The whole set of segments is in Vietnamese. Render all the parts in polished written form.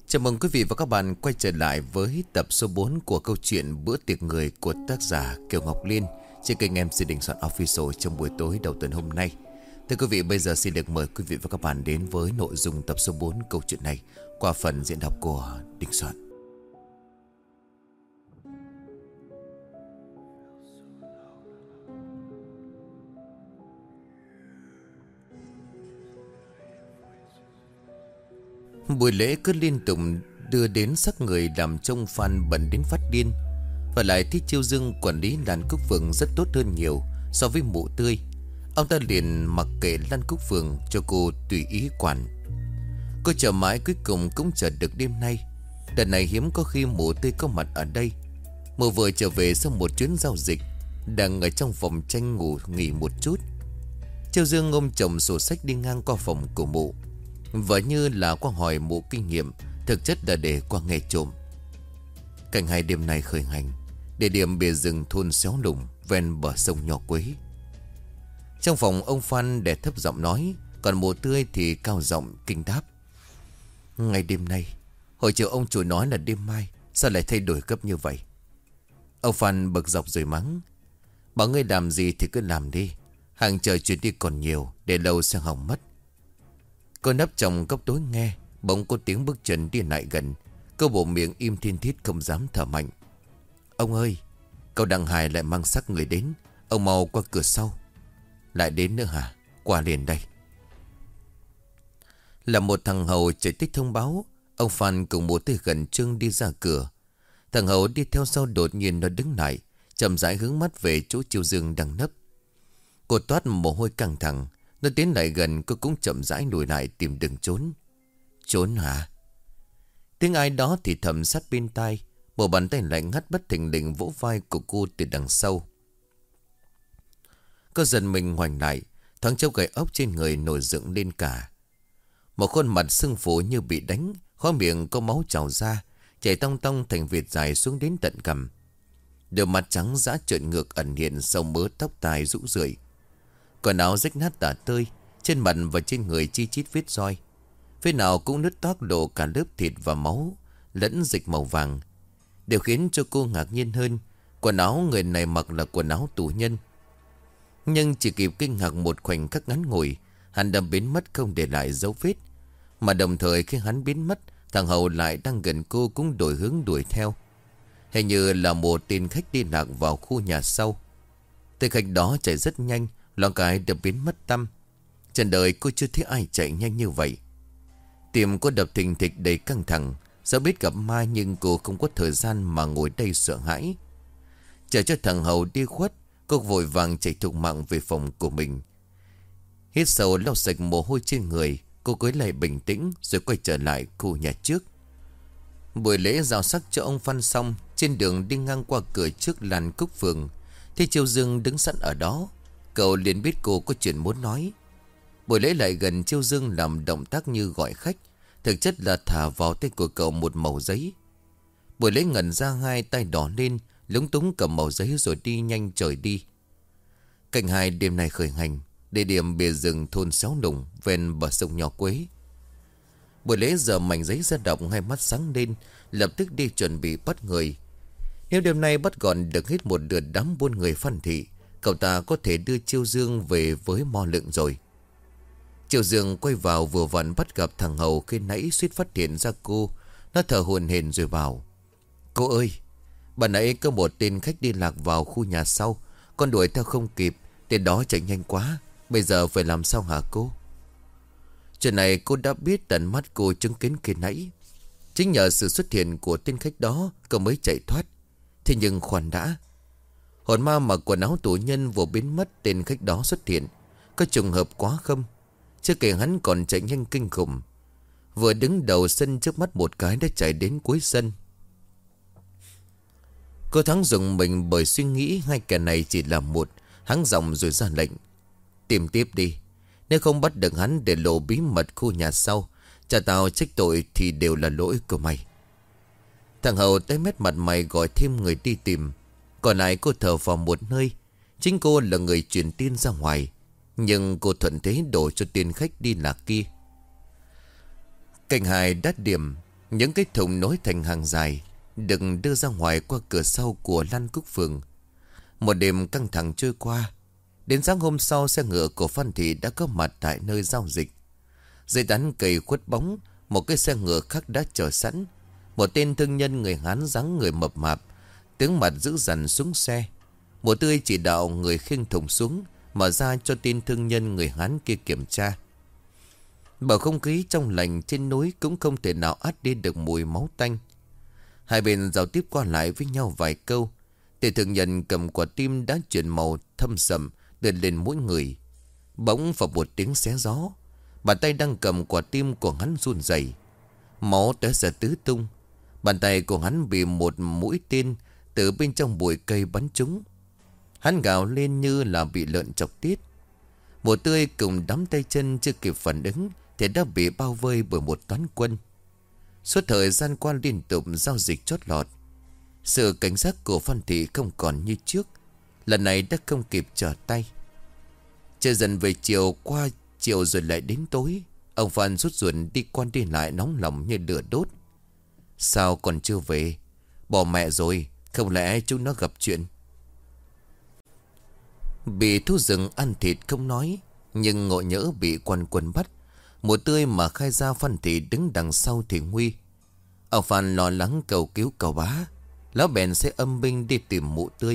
Chào mừng quý vị và các bạn quay trở lại với tập số 4 của câu chuyện Bữa tiệc người của tác giả Kiều Ngọc Liên trên kênh MC Đình Soạn Official trong buổi tối đầu tuần hôm nay. Thưa quý vị, bây giờ xin được mời quý vị và các bạn đến với nội dung tập số 4 câu chuyện này qua phần diễn đọc của Đình Soạn. Buổi lễ cứ liên tục đưa đến sắc người làm trông Phan bận đến phát điên. Và lại thích Chiêu Dương quản lý Lan Cúc Phường rất tốt hơn nhiều so với Mụ Tươi. Ông ta liền mặc kệ Lan Cúc Phường cho cô tùy ý quản. Cô chờ mãi cuối cùng cũng chờ được đêm nay. Đợt này hiếm có khi Mụ Tươi có mặt ở đây. Mụ vừa trở về sau một chuyến giao dịch, đang ở trong phòng tranh ngủ nghỉ một chút. Chiêu Dương ôm chồng sổ sách đi ngang qua phòng của Mụ. Và như là qua hỏi Mụ kinh nghiệm, thực chất là để qua nghe trộm. Cảnh hai đêm nay khởi hành. Địa điểm bìa rừng thôn Xéo Lùng ven bờ sông Nho Quế. Trong phòng ông Phan đè thấp giọng nói, còn Mụ Tươi thì cao giọng kinh đáp. Ngày đêm nay, hồi chiều ông chủ nói là đêm mai, sao lại thay đổi gấp như vậy? Ông Phan bực dọc rồi mắng. Bảo ngươi làm gì thì cứ làm đi, hàng trời chuyển đi còn nhiều, để lâu sẽ hỏng mất. Cô nấp trong góc tối nghe, bỗng có tiếng bước chân đi lại gần. Cô bộ miệng im thiên thít không dám thở mạnh. Ông ơi, cậu Đặng Hải lại mang xác người đến. Ông mau qua cửa sau. Lại đến nữa hả? Qua liền đây. Là một thằng hầu chạy tích thông báo. Ông Phan cùng Mụ Tươi gần trương đi ra cửa. Thằng hầu đi theo sau đột nhiên nó đứng lại, chậm rãi hướng mắt về chỗ Chiêu Dương đang nấp. Cô toát mồ hôi căng thẳng. Nó tiến lại gần, cô cũng chậm rãi lùi lại tìm đường trốn. Trốn hả? Tiếng ai đó thì thầm sát bên tai. Một bàn tay lạnh ngắt bất thình lình vỗ vai của cô từ đằng sau. Cô giật mình ngoảnh lại, thoáng châu gầy ốc trên người nổi dựng lên cả. Một khuôn mặt sưng phù như bị đánh, khóe miệng có máu trào ra, chảy tong tong thành vệt dài xuống đến tận cằm. Đôi mặt trắng dã trợn ngược ẩn hiện sau mớ tóc tai rũ rượi. Quần áo rách nát tả tơi, trên mặt và trên người chi chít vết roi. Phía nào cũng nứt toác lộ cả lớp thịt và máu lẫn dịch màu vàng. Điều khiến cho cô ngạc nhiên hơn, quần áo người này mặc là quần áo tù nhân. Nhưng chỉ kịp kinh ngạc một khoảnh khắc ngắn ngủi, hắn đã biến mất không để lại dấu vết. Mà đồng thời khi hắn biến mất, thằng hầu lại đang gần cô cũng đổi hướng đuổi theo. Hình như là một tên khách đi lạc vào khu nhà sau. Tên khách đó chạy rất nhanh, loáng cái đã biến mất tăm. Trên đời cô chưa thấy ai chạy nhanh như vậy. Tim cô đập thình thịch đầy căng thẳng. Dẫu biết gặp ma nhưng cô không có thời gian mà ngồi đây sợ hãi. Chờ cho thằng hầu đi khuất, cô vội vàng chạy thục mạng về phòng của mình. Hít sâu lau sạch mồ hôi trên người, cô cúi lại bình tĩnh rồi quay trở lại khu nhà trước. Buổi lễ rào sắc cho ông Phan xong, trên đường đi ngang qua cửa trước Lan Cúc Phường thì Chiêu Dương đứng sẵn ở đó. Cậu liền biết cô có chuyện muốn nói. Buổi lễ lại gần, Chiêu Dương làm động tác như gọi khách, thực chất là thả vào tay của cậu một mẩu giấy. Buổi lễ ngẩn ra, hai tay đỏ lên, lúng túng cầm mẩu giấy rồi đi nhanh trời đi. Cảnh hai đêm nay khởi hành, địa điểm bìa rừng thôn Xéo Lùng ven bờ sông Nho Quế. Buổi lễ giờ mảnh giấy ra đọc, hai mắt sáng lên, lập tức đi chuẩn bị bắt người. Nếu đêm nay bắt gọn được hết một lượt đám buôn người Phan thị, cậu ta có thể đưa Chiêu Dương về với Mo Lượng rồi. Chiêu Dương quay vào vừa vặn bắt gặp thằng hầu khi nãy suýt phát hiện ra cô. Nó thở hổn hển rồi bảo. Cô ơi, bà nãy có một tên khách đi lạc vào khu nhà sau. Con đuổi theo không kịp, tên đó chạy nhanh quá. Bây giờ phải làm sao hả cô? Chuyện này cô đã biết, tận mắt cô chứng kiến khi nãy. Chính nhờ sự xuất hiện của tên khách đó, cô mới chạy thoát. Thế nhưng khoan đã, hồn ma mặc quần áo tù nhân vừa biến mất, tên khách đó xuất hiện. Có trùng hợp quá không? Chưa kể hắn còn chạy nhanh kinh khủng. Vừa đứng đầu sân trước mắt một cái đã chạy đến cuối sân. Cô Thắng dùng mình bởi suy nghĩ hai kẻ này chỉ là một. Hắn giọng rồi ra lệnh. Tìm tiếp đi. Nếu không bắt được hắn để lộ bí mật khu nhà sau, cha tao trách tội thì đều là lỗi của mày. Thằng hầu tái mét mặt mày gọi thêm người đi tìm. Còn lại cô thở vào một nơi. Chính cô là người truyền tin ra ngoài, nhưng cô thuận thế đổ cho tên khách đi lạc kia. Cảnh hài đắt điểm. Những cái thùng nối thành hàng dài đừng đưa ra ngoài qua cửa sau của Lan Cúc Phường. Một đêm căng thẳng trôi qua. Đến sáng hôm sau, xe ngựa của Phan Thị đã có mặt tại nơi giao dịch. Dưới tán cây khuất bóng, một cái xe ngựa khác đã chờ sẵn. Một tên thương nhân người Hán dáng người mập mạp, tướng mặt dữ dằn xuống xe. Một tươi chỉ đạo người khiêng thùng xuống, mở ra cho tên thương nhân người Hán kia kiểm tra. Bầu không khí trong lành trên núi cũng không thể nào át đi được mùi máu tanh. Hai bên giao tiếp qua lại với nhau vài câu. Tên thương nhân cầm quả tim đã chuyển màu thâm sầm đưa lên mỗi người. Bỗng vào một tiếng xé gió, bàn tay đang cầm quả tim của hắn run rẩy, máu tóe ra tứ tung. Bàn tay của hắn bị một mũi tên từ bên trong bụi cây bắn trúng. Hắn gào lên như là bị lợn chọc tiết. Một tươi cùng đám tay chân chưa kịp phản ứng thì đã bị bao vây bởi một toán quân. Suốt thời gian qua liên tục giao dịch chót lọt, sự cảnh giác của Phan Thị không còn như trước. Lần này đã không kịp trở tay. Trời dần về chiều, qua chiều rồi lại đến tối. Ông Phan rút ruột đi quan đi lại, nóng lòng như lửa đốt. Sao còn chưa về? Bỏ mẹ rồi, không lẽ chúng nó gặp chuyện? Bị thú rừng ăn thịt không nói, nhưng ngộ nhỡ bị quan quân bắt. Mùa tươi mà khai ra Phan Thị đứng đằng sau thì nguy. Ông Phan lo lắng cầu cứu cậu bá. Lão bèn sẽ âm binh đi tìm mụ tươi.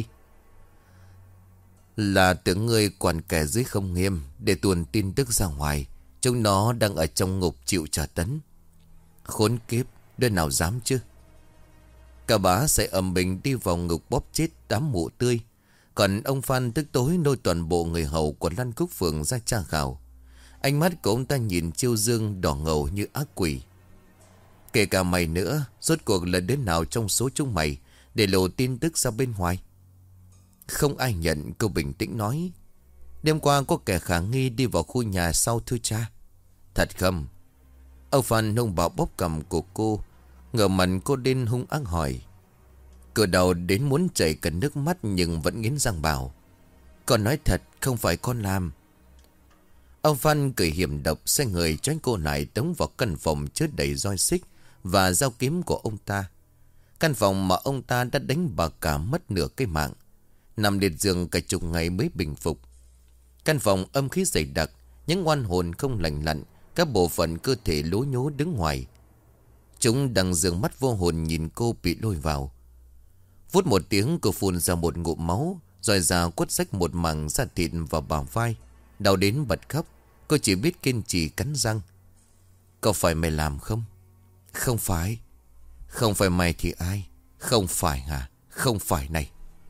Là tưởng ngươi quản kẻ dưới không nghiêm để tuồn tin tức ra ngoài. Chúng nó đang ở trong ngục chịu trả tấn. Khốn kiếp, đứa nào dám chứ? Cậu bá sẽ âm binh đi vào ngục bóp chết đám mụ tươi. Còn ông Phan tức tối lôi toàn bộ người hầu của Lan Cúc Phường ra tra khảo. Ánh mắt của ông ta nhìn Chiêu Dương đỏ ngầu như ác quỷ. Kể cả mày nữa, rốt cuộc là đứa nào trong số chúng mày để lộ tin tức ra bên ngoài? Không ai nhận, cô bình tĩnh nói. Đêm qua có kẻ khả nghi đi vào khu nhà sau thưa cha. Thật không? Ông Phan nông bảo bóp cầm của cô. Ngờ mặt cô đến hung ác hỏi. Cửa đầu đến muốn chảy cả nước mắt nhưng vẫn nghiến răng bảo. Con nói thật, không phải con làm. Ông Phan cười hiểm độc, xoay người tránh cô lại, tống vào căn phòng chứa đầy roi xích và dao kiếm của ông ta. Căn phòng mà ông ta đã đánh bà cả mất nửa cái mạng, nằm liệt giường cả chục ngày mới bình phục. Căn phòng âm khí dày đặc, những oan hồn không lành lặn, các bộ phận cơ thể lố nhố đứng ngoài. Chúng đang dường mắt vô hồn nhìn cô bị lôi vào. Vút một tiếng, cô phun ra một ngụm máu, rồi ra quất rách một mảng da thịt vào bả vai, đau đến bật khóc. Cô chỉ biết kiên trì cắn răng. Có phải mày làm không? Không phải. Không phải mày thì ai? Không phải hả? Không phải này.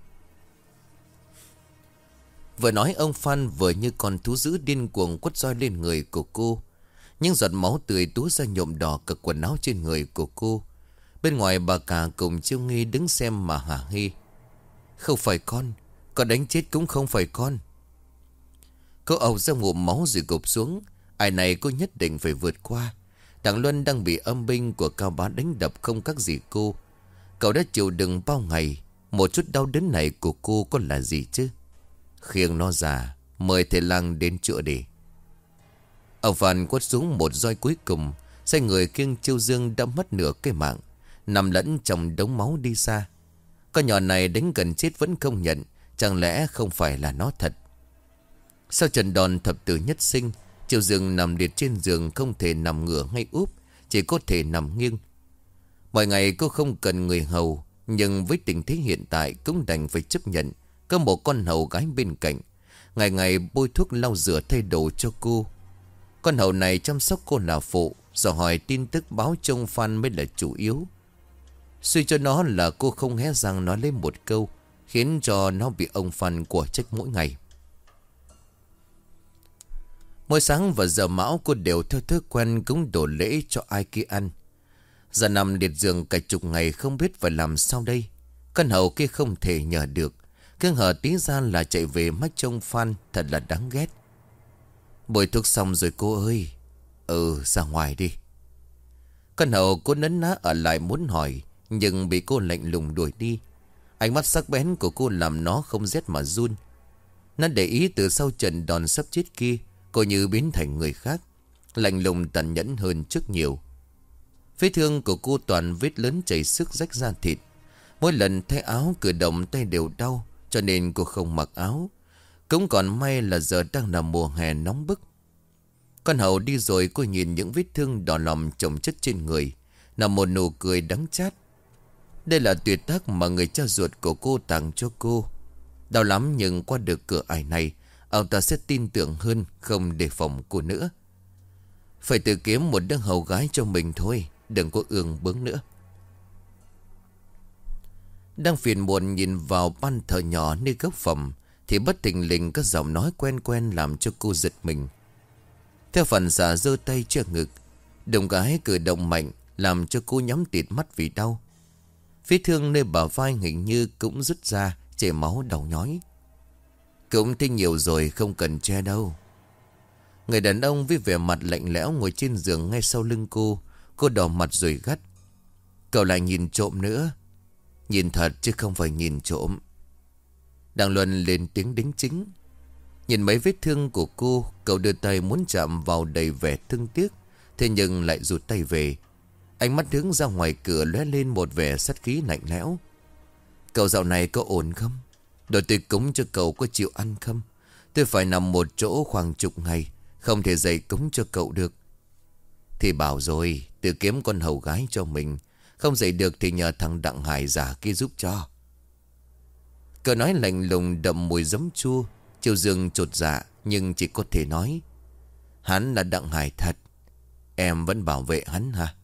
Vừa nói ông Phan vừa như con thú dữ điên cuồng quất roi lên người của cô. Những giọt máu tươi túa ra nhuộm đỏ cả quần áo trên người của cô. Bên ngoài bà cả cùng Chiêu Nghi đứng xem mà hả hê. Không phải con đánh chết cũng không phải con. Cô ộc ra ngụm máu rồi gục xuống. Ai này cô nhất định phải vượt qua. Đặng Luân đang bị âm binh của Cao Bá đánh đập không khác gì cô. Cậu đã chịu đựng bao ngày. Một chút đau đớn này của cô có là gì chứ? Khiêng nó ra, mời thầy lang đến chữa đi. Ông Phan quất xuống một roi cuối cùng. Xoay người khiêng Chiêu Dương đã mất nửa cái mạng, nằm lẫn trong đống máu đi xa. Con nhỏ này đánh gần chết vẫn không nhận. Chẳng lẽ không phải là nó thật? Sau trận đòn thập tử nhất sinh, Chiêu Dương nằm liệt trên giường, không thể nằm ngửa ngay úp, chỉ có thể nằm nghiêng. Mọi ngày cô không cần người hầu, nhưng với tình thế hiện tại cũng đành phải chấp nhận. Có một con hầu gái bên cạnh, ngày ngày bôi thuốc lau rửa thay đồ cho cô. Con hầu này chăm sóc cô là phụ, dò hỏi tin tức báo trông Phan mới là chủ yếu. Suy cho nó là cô không hé răng nói lên một câu, khiến cho nó bị ông Phan của trách mỗi ngày. Mỗi sáng và giờ mão cô đều theo thói quen cúng đổ lễ cho ai kia ăn. Giờ nằm liệt giường cả chục ngày không biết phải làm sao đây. Con hầu kia không thể nhờ được, cứ hở tí ra là chạy về mách trông Phan, thật là đáng ghét. Bôi thuốc xong rồi cô ơi. Ra ngoài đi. Con hầu cô nấn ná ở lại muốn hỏi, nhưng bị cô lạnh lùng đuổi đi. Ánh mắt sắc bén của cô làm nó không rét mà run. Nó để ý từ sau trận đòn sắp chết kia, cô như biến thành người khác, lạnh lùng tàn nhẫn hơn trước nhiều. Vết thương của cô toàn vết lớn chảy xước rách da thịt. Mỗi lần thay áo cử động tay đều đau, cho nên cô không mặc áo. Cũng còn may là giờ đang là mùa hè nóng bức. Con Hậu đi rồi, cô nhìn những vết thương đỏ lòm chồng chất trên người, nằm một nụ cười đắng chát. Đây là tuyệt tác mà người cha ruột của cô tặng cho cô. Đau lắm nhưng qua được cửa ải này, ông ta sẽ tin tưởng hơn, không đề phòng cô nữa. Phải tự kiếm một đứa hầu gái cho mình thôi, đừng có ương bướng nữa. Đang phiền muộn nhìn vào ban thờ nhỏ nơi góc phòng, thì bất thình lình có giọng nói quen quen làm cho cô giật mình. Theo phản xạ giơ tay che ngực, đồng gái cử động mạnh làm cho cô nhắm tịt mắt vì đau. Vết thương nơi bả vai hình như cũng rứt ra, chảy máu đau nhói. Cũng thấy nhiều rồi, không cần che đâu. Người đàn ông với vẻ mặt lạnh lẽo ngồi trên giường ngay sau lưng cô. Cô đỏ mặt rồi gắt: cậu lại nhìn trộm nữa. Nhìn thật chứ không phải nhìn trộm. Đặng Luân lên tiếng đính chính. Nhìn mấy vết thương của cô, cậu đưa tay muốn chạm vào đầy vẻ thương tiếc, thế nhưng lại rụt tay về. Ánh mắt hướng ra ngoài cửa lóe lên một vẻ sát khí lạnh lẽo. Cậu dạo này có ổn không? Đồ tôi cúng cho cậu có chịu ăn không? Tôi phải nằm một chỗ khoảng chục ngày, không thể dậy cúng cho cậu được. Thì bảo rồi, tự kiếm con hầu gái cho mình. Không dậy được thì nhờ thằng Đặng Hải giả kia giúp cho. Cậu nói lạnh lùng đậm mùi giấm chua. Triều Dương chột dạ nhưng chỉ có thể nói: hắn là Đặng Hải thật. Em vẫn bảo vệ hắn hả?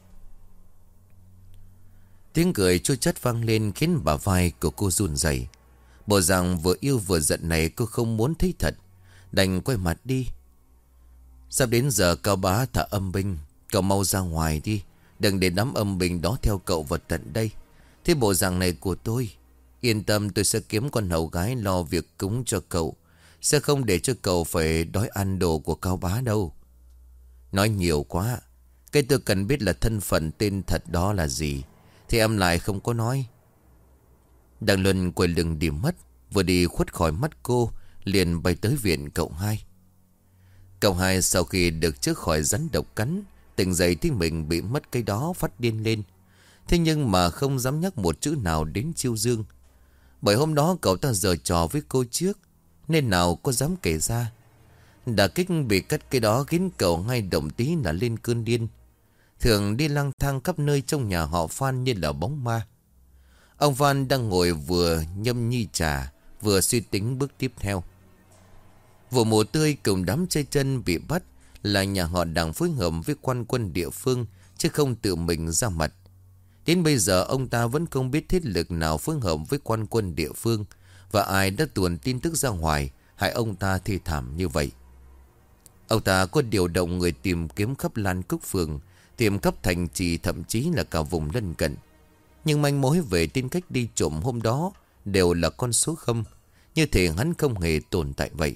Tiếng cười chua chát vang lên khiến bả vai của cô run rẩy. Bộ dạng vừa yêu vừa giận này cô không muốn thấy thật, đành quay mặt đi. Sắp đến giờ Cao Bá thả âm binh, cậu mau ra ngoài đi, đừng để đám âm binh đó theo cậu vào tận đây. Thế bộ dạng này của tôi, yên tâm, tôi sẽ kiếm con hầu gái lo việc cúng cho cậu, sẽ không để cho cậu phải đói ăn đồ của Cao Bá đâu. Nói nhiều quá. Cái tôi cần biết là thân phận tên thật đó là gì, thì em lại không có nói. Đặng Luân quay lưng đi mất. Vừa đi khuất khỏi mắt cô, liền bay tới viện cậu hai. Cậu hai sau khi được chữa khỏi rắn độc cắn, tỉnh dậy thì mình bị mất cái đó, phát điên lên. Thế nhưng mà không dám nhắc một chữ nào đến Chiêu Dương. Bởi hôm đó cậu ta giở trò với cô trước, nên nào có dám kể ra. Đả kích bị cắt cái đó khiến cậu ngay động tí là lên cơn điên. Thường đi lang thang khắp nơi trong nhà họ Phan như là bóng ma. Ông Phan đang ngồi vừa nhâm nhi trà, vừa suy tính bước tiếp theo. Vụ mùa tươi cùng đám chơi chân bị bắt là nhà họ Đặng phối hợp với quan quân địa phương, chứ không tự mình ra mặt. Đến bây giờ ông ta vẫn không biết thế lực nào phối hợp với quan quân địa phương, và ai đã tuồn tin tức ra ngoài hại ông ta thê thảm như vậy. Ông ta có điều động người tìm kiếm khắp Lan Cúc Phường, tìm khắp thành trì, thậm chí là cả vùng lân cận. Nhưng manh mối về tin cách đi trộm hôm đó đều là con số không, như thể hắn không hề tồn tại vậy.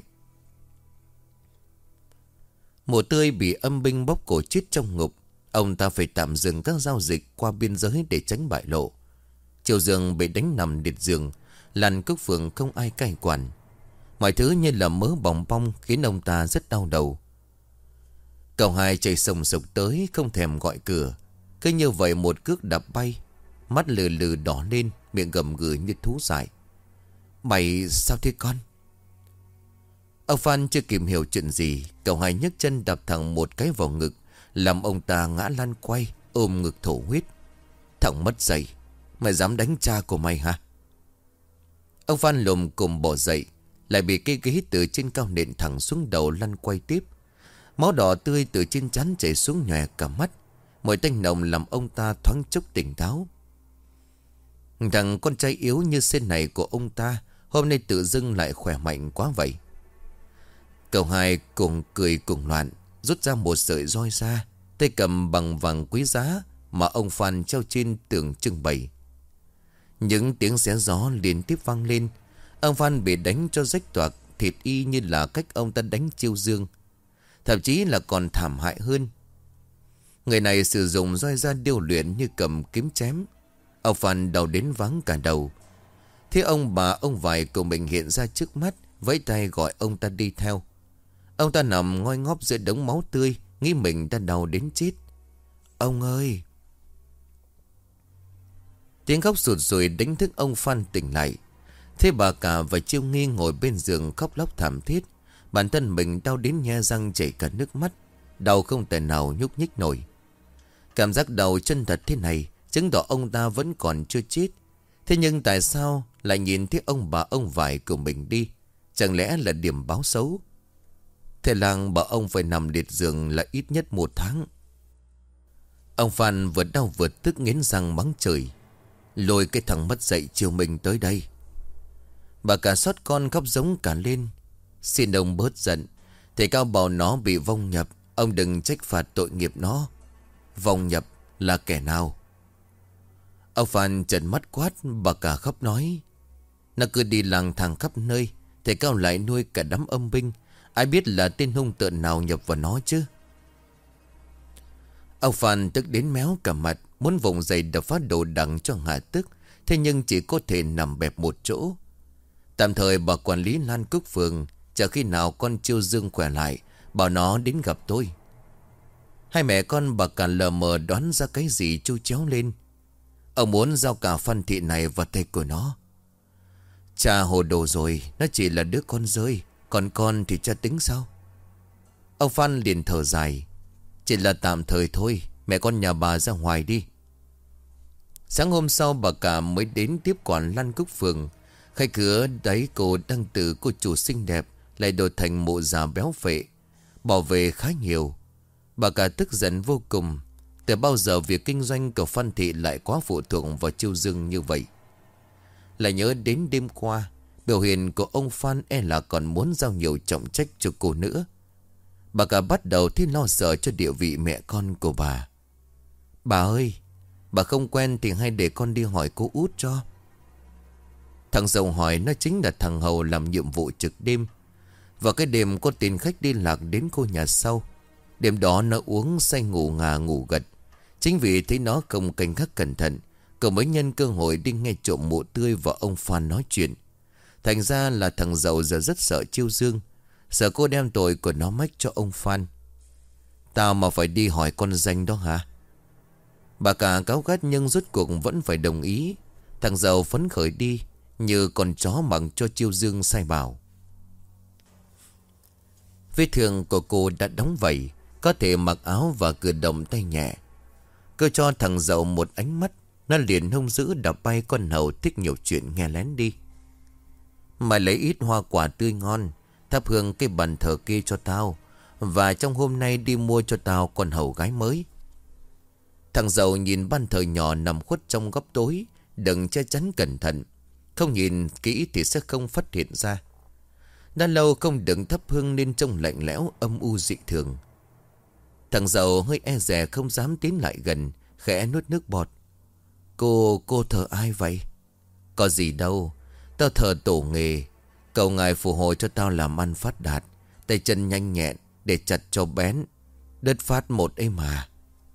Mùa tươi bị âm binh bóp cổ chết trong ngục. Ông ta phải tạm dừng các giao dịch qua biên giới để tránh bại lộ. Triều Dương bị đánh nằm liệt giường, Lan Cúc Phường không ai cai quản. Mọi thứ như là mớ bòng bong khiến ông ta rất đau đầu. Cậu hai chạy sồng sộc tới, không thèm gọi cửa. Cứ như vậy một cước đạp bay, mắt lừ lừ đỏ lên, miệng gầm gừ như thú dại. Mày sao thế con? Ông Phan chưa kịp hiểu chuyện gì, cậu hai nhấc chân đạp thẳng một cái vào ngực, làm ông ta ngã lăn quay, ôm ngực thổ huyết. Thằng mất dậy, mày dám đánh cha của mày hả? Ông Phan lồm cồm bỏ dậy, lại bị cây ghế từ trên cao nện thẳng xuống đầu, lăn quay tiếp. Máu đỏ tươi từ trên trán chảy xuống nhòe cả mắt. Mùi tanh nồng làm ông ta thoáng chốc tỉnh táo. Thằng con trai yếu như sen này của ông ta hôm nay tự dưng lại khỏe mạnh quá vậy. Cậu hai cùng cười cùng loạn, rút ra một sợi roi ra, tay cầm bằng vàng quý giá mà ông Phan treo trên tường trưng bày. Những tiếng xé gió liên tiếp vang lên. Ông Phan bị đánh cho rách toạc thịt, y như là cách ông ta đánh Chiêu Dương, thậm chí là còn thảm hại hơn. Người này sử dụng roi da điêu luyện như cầm kiếm chém. Ông Phan đau đến váng cả đầu. Thế ông bà ông vải của mình hiện ra trước mắt, vẫy tay gọi ông ta đi theo. Ông ta nằm ngoi ngóp giữa đống máu tươi, nghĩ mình đã đau đến chết. ông ơi. Tiếng khóc sụt sùi đánh thức ông Phan tỉnh lại. Thế bà cả và Chiêu Nghi ngồi bên giường khóc lóc thảm thiết. Bản thân mình đau đến nhe răng chảy cả nước mắt. Đau không thể nào nhúc nhích nổi. Cảm giác đau chân thật thế này chứng tỏ ông ta vẫn còn chưa chết. Thế nhưng tại sao lại nhìn thấy ông bà ông vải của mình đi? Chẳng lẽ là điểm báo xấu? Thầy làng bảo ông phải nằm liệt giường là ít nhất 1 tháng. Ông Phan vừa đau vừa tức nghiến răng mắng trời. Lôi cái thằng mất dạy chiều mình tới đây. Bà cả xót con khóc giống cả lên. Xin ông bớt giận. Thầy Cao bảo nó bị vong nhập. Ông đừng trách phạt tội nghiệp nó. Vong nhập là kẻ nào? Ông Phan trợn mắt quát. Bà cả khóc nói. Nó cứ đi lang thang khắp nơi. Thầy Cao lại nuôi cả đám âm binh. Ai biết là tên hung tợn nào nhập vào nó chứ? Ông Phan tức đến méo cả mặt. Muốn vùng dậy đập phát đồ đằng cho hạ tức. Thế nhưng chỉ có thể nằm bẹp một chỗ. Tạm thời bà quản lý Lan Cúc Phường. Chờ khi nào con Chiêu Dương khỏe lại, bảo nó đến gặp tôi. Hai mẹ con bà cả lờ mờ đoán ra cái gì chu chéo lên. Ông muốn giao cả Phan Thị này vào tay của nó. Cha hồ đồ rồi. Nó chỉ là đứa con rơi. Còn con thì cha tính sao? Ông Phan liền thở dài. Chỉ là tạm thời thôi. Mẹ con nhà bà ra ngoài đi. Sáng hôm sau bà cả mới đến tiếp quản Lan Cúc Phường. Khai cửa đấy cô đang từ cô chủ xinh đẹp lại đổi thành mụ già béo phệ. Bỏ về khá nhiều. Bà cả tức giận vô cùng. Từ bao giờ việc kinh doanh của Phan Thị lại quá phụ thuộc vào Chiêu Dương như vậy? Lại nhớ đến đêm qua, biểu hiện của ông Phan là còn muốn giao nhiều trọng trách cho cô nữa. Bà cả bắt đầu thấy lo sợ cho địa vị mẹ con của bà. Bà ơi, bà không quen thì hay để con đi hỏi cô út cho. Thằng Dậu hỏi nó chính là thằng Hầu làm nhiệm vụ trực đêm. Và cái đêm có tên khách đi lạc đến cô nhà sau. Đêm đó nó uống say ngủ ngà ngủ gật. Chính vì thấy nó không canh gác cẩn thận, cậu mới nhân cơ hội đi nghe trộm mụ tươi và ông Phan nói chuyện. Thành ra là thằng Dậu giờ rất sợ Chiêu Dương. Sợ cô đem tội của nó mách cho ông Phan. Tao mà phải đi hỏi con danh đó hả? Bà cả cáu gắt nhưng rốt cuộc vẫn phải đồng ý. Thằng Dậu phấn khởi đi như con chó mặc cho Chiêu Dương sai bảo. Vết thương của cô đã đóng vảy, có thể mặc áo và cử động tay nhẹ. Cô cho thằng Dậu một ánh mắt. Nó liền hung dữ đập bay con Hầu thích nhiều chuyện nghe lén đi. Mày lấy ít hoa quả tươi ngon, thắp hương cái bàn thờ kia cho tao. Và trong hôm nay đi mua cho tao con hầu gái mới. Thằng Dậu nhìn ban thờ nhỏ nằm khuất trong góc tối, đừng che chắn cẩn thận. Không nhìn kỹ thì sẽ không phát hiện ra. Đã lâu không đừng thắp hương nên trông lạnh lẽo âm u dị thường. Thằng Dậu hơi e dè không dám tiến lại gần, khẽ nuốt nước bọt. Cô thờ ai vậy? Có gì đâu, tao thờ tổ nghề. Cầu ngài phù hộ cho tao làm ăn phát đạt, tay chân nhanh nhẹn để chặt cho bén, đất phát một ấy mà.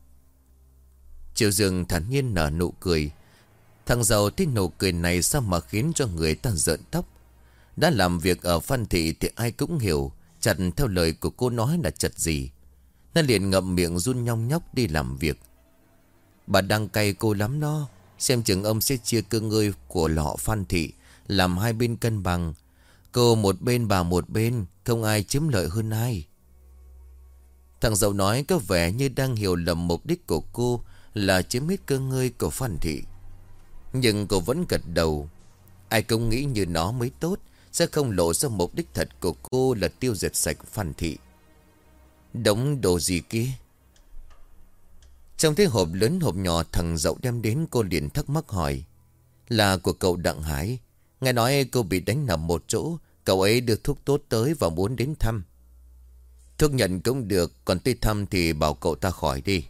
Chiêu Dương thản nhiên nở nụ cười. Thằng Dậu thấy nụ cười này sao mà khiến cho người ta rợn tóc. Đã làm việc ở Phan Thị thì ai cũng hiểu chặt theo lời của cô nói là chặt gì. Nó liền ngậm miệng run nhong nhóc đi làm việc. Bà đang cay cô lắm đó. Xem chừng ông sẽ chia cơ ngơi của lọ Phan Thị, làm hai bên cân bằng. Cô một bên bà một bên, không ai chiếm lợi hơn ai. Thằng Dậu nói có vẻ như đang hiểu lầm mục đích của cô là chiếm hết cơ ngơi của Phan Thị. Nhưng cô vẫn gật đầu. Ai cũng nghĩ như nó mới tốt, sẽ không lộ ra mục đích thật của cô là tiêu diệt sạch Phan Thị. Đống đồ gì kia? Trong cái hộp lớn hộp nhỏ thằng Dậu đem đến, cô liền thắc mắc hỏi. Là của cậu Đặng Hải. Nghe nói cô bị đánh nằm một chỗ, cậu ấy được thuốc tốt tới và muốn đến thăm. Thuốc nhận cũng được, còn tới thăm thì bảo cậu ta khỏi đi.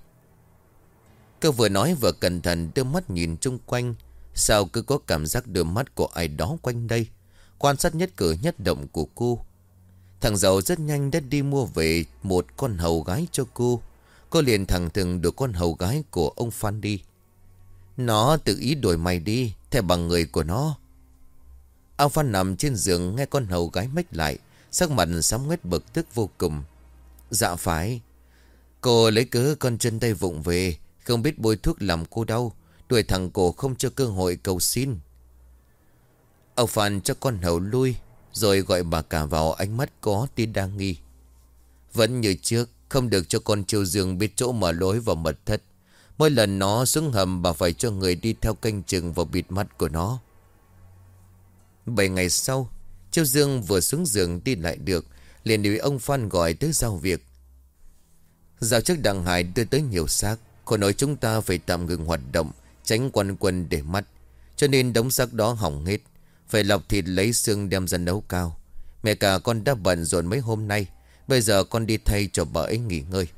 Cô vừa nói vừa cẩn thận đưa mắt nhìn chung quanh. Sao cứ có cảm giác đưa mắt của ai đó quanh đây, quan sát nhất cử nhất động của cô. Thằng Dậu rất nhanh đã đi mua về một con hầu gái cho cô. Cô liền thẳng thừng được con hầu gái của ông Phan đi. Nó tự ý đổi mày đi, theo bằng người của nó. Ông Phan nằm trên giường nghe con hầu gái mách lại, sắc mặt sám nguyết bực tức vô cùng. Dạ phải. Cô lấy cớ con chân tay vụng về, Không biết bôi thuốc làm cô đau, đuổi thằng cổ không cho cơ hội cầu xin. Ông Phan cho con hầu lui, rồi gọi bà cả vào, ánh mắt có tia đa nghi. Vẫn như trước, không được cho con Chiêu Dương biết chỗ mở lối vào mật thất. Mỗi lần nó xuống hầm, bà phải cho người đi theo canh chừng và bịt mắt của nó. 7 ngày sau, Chiêu Dương vừa xuống giường đi lại được, liền bị ông Phan gọi tới giao việc. Dạo trước Đặng Hải đưa tới nhiều xác, cô nói chúng ta phải tạm ngừng hoạt động, tránh quanh quần để mắt. Cho nên đống xác đó hỏng hết, phải lọc thịt lấy xương đem ra nấu cao. Mẹ cả con đã bận rộn mấy hôm nay, bây giờ con đi thay cho bà ấy nghỉ ngơi.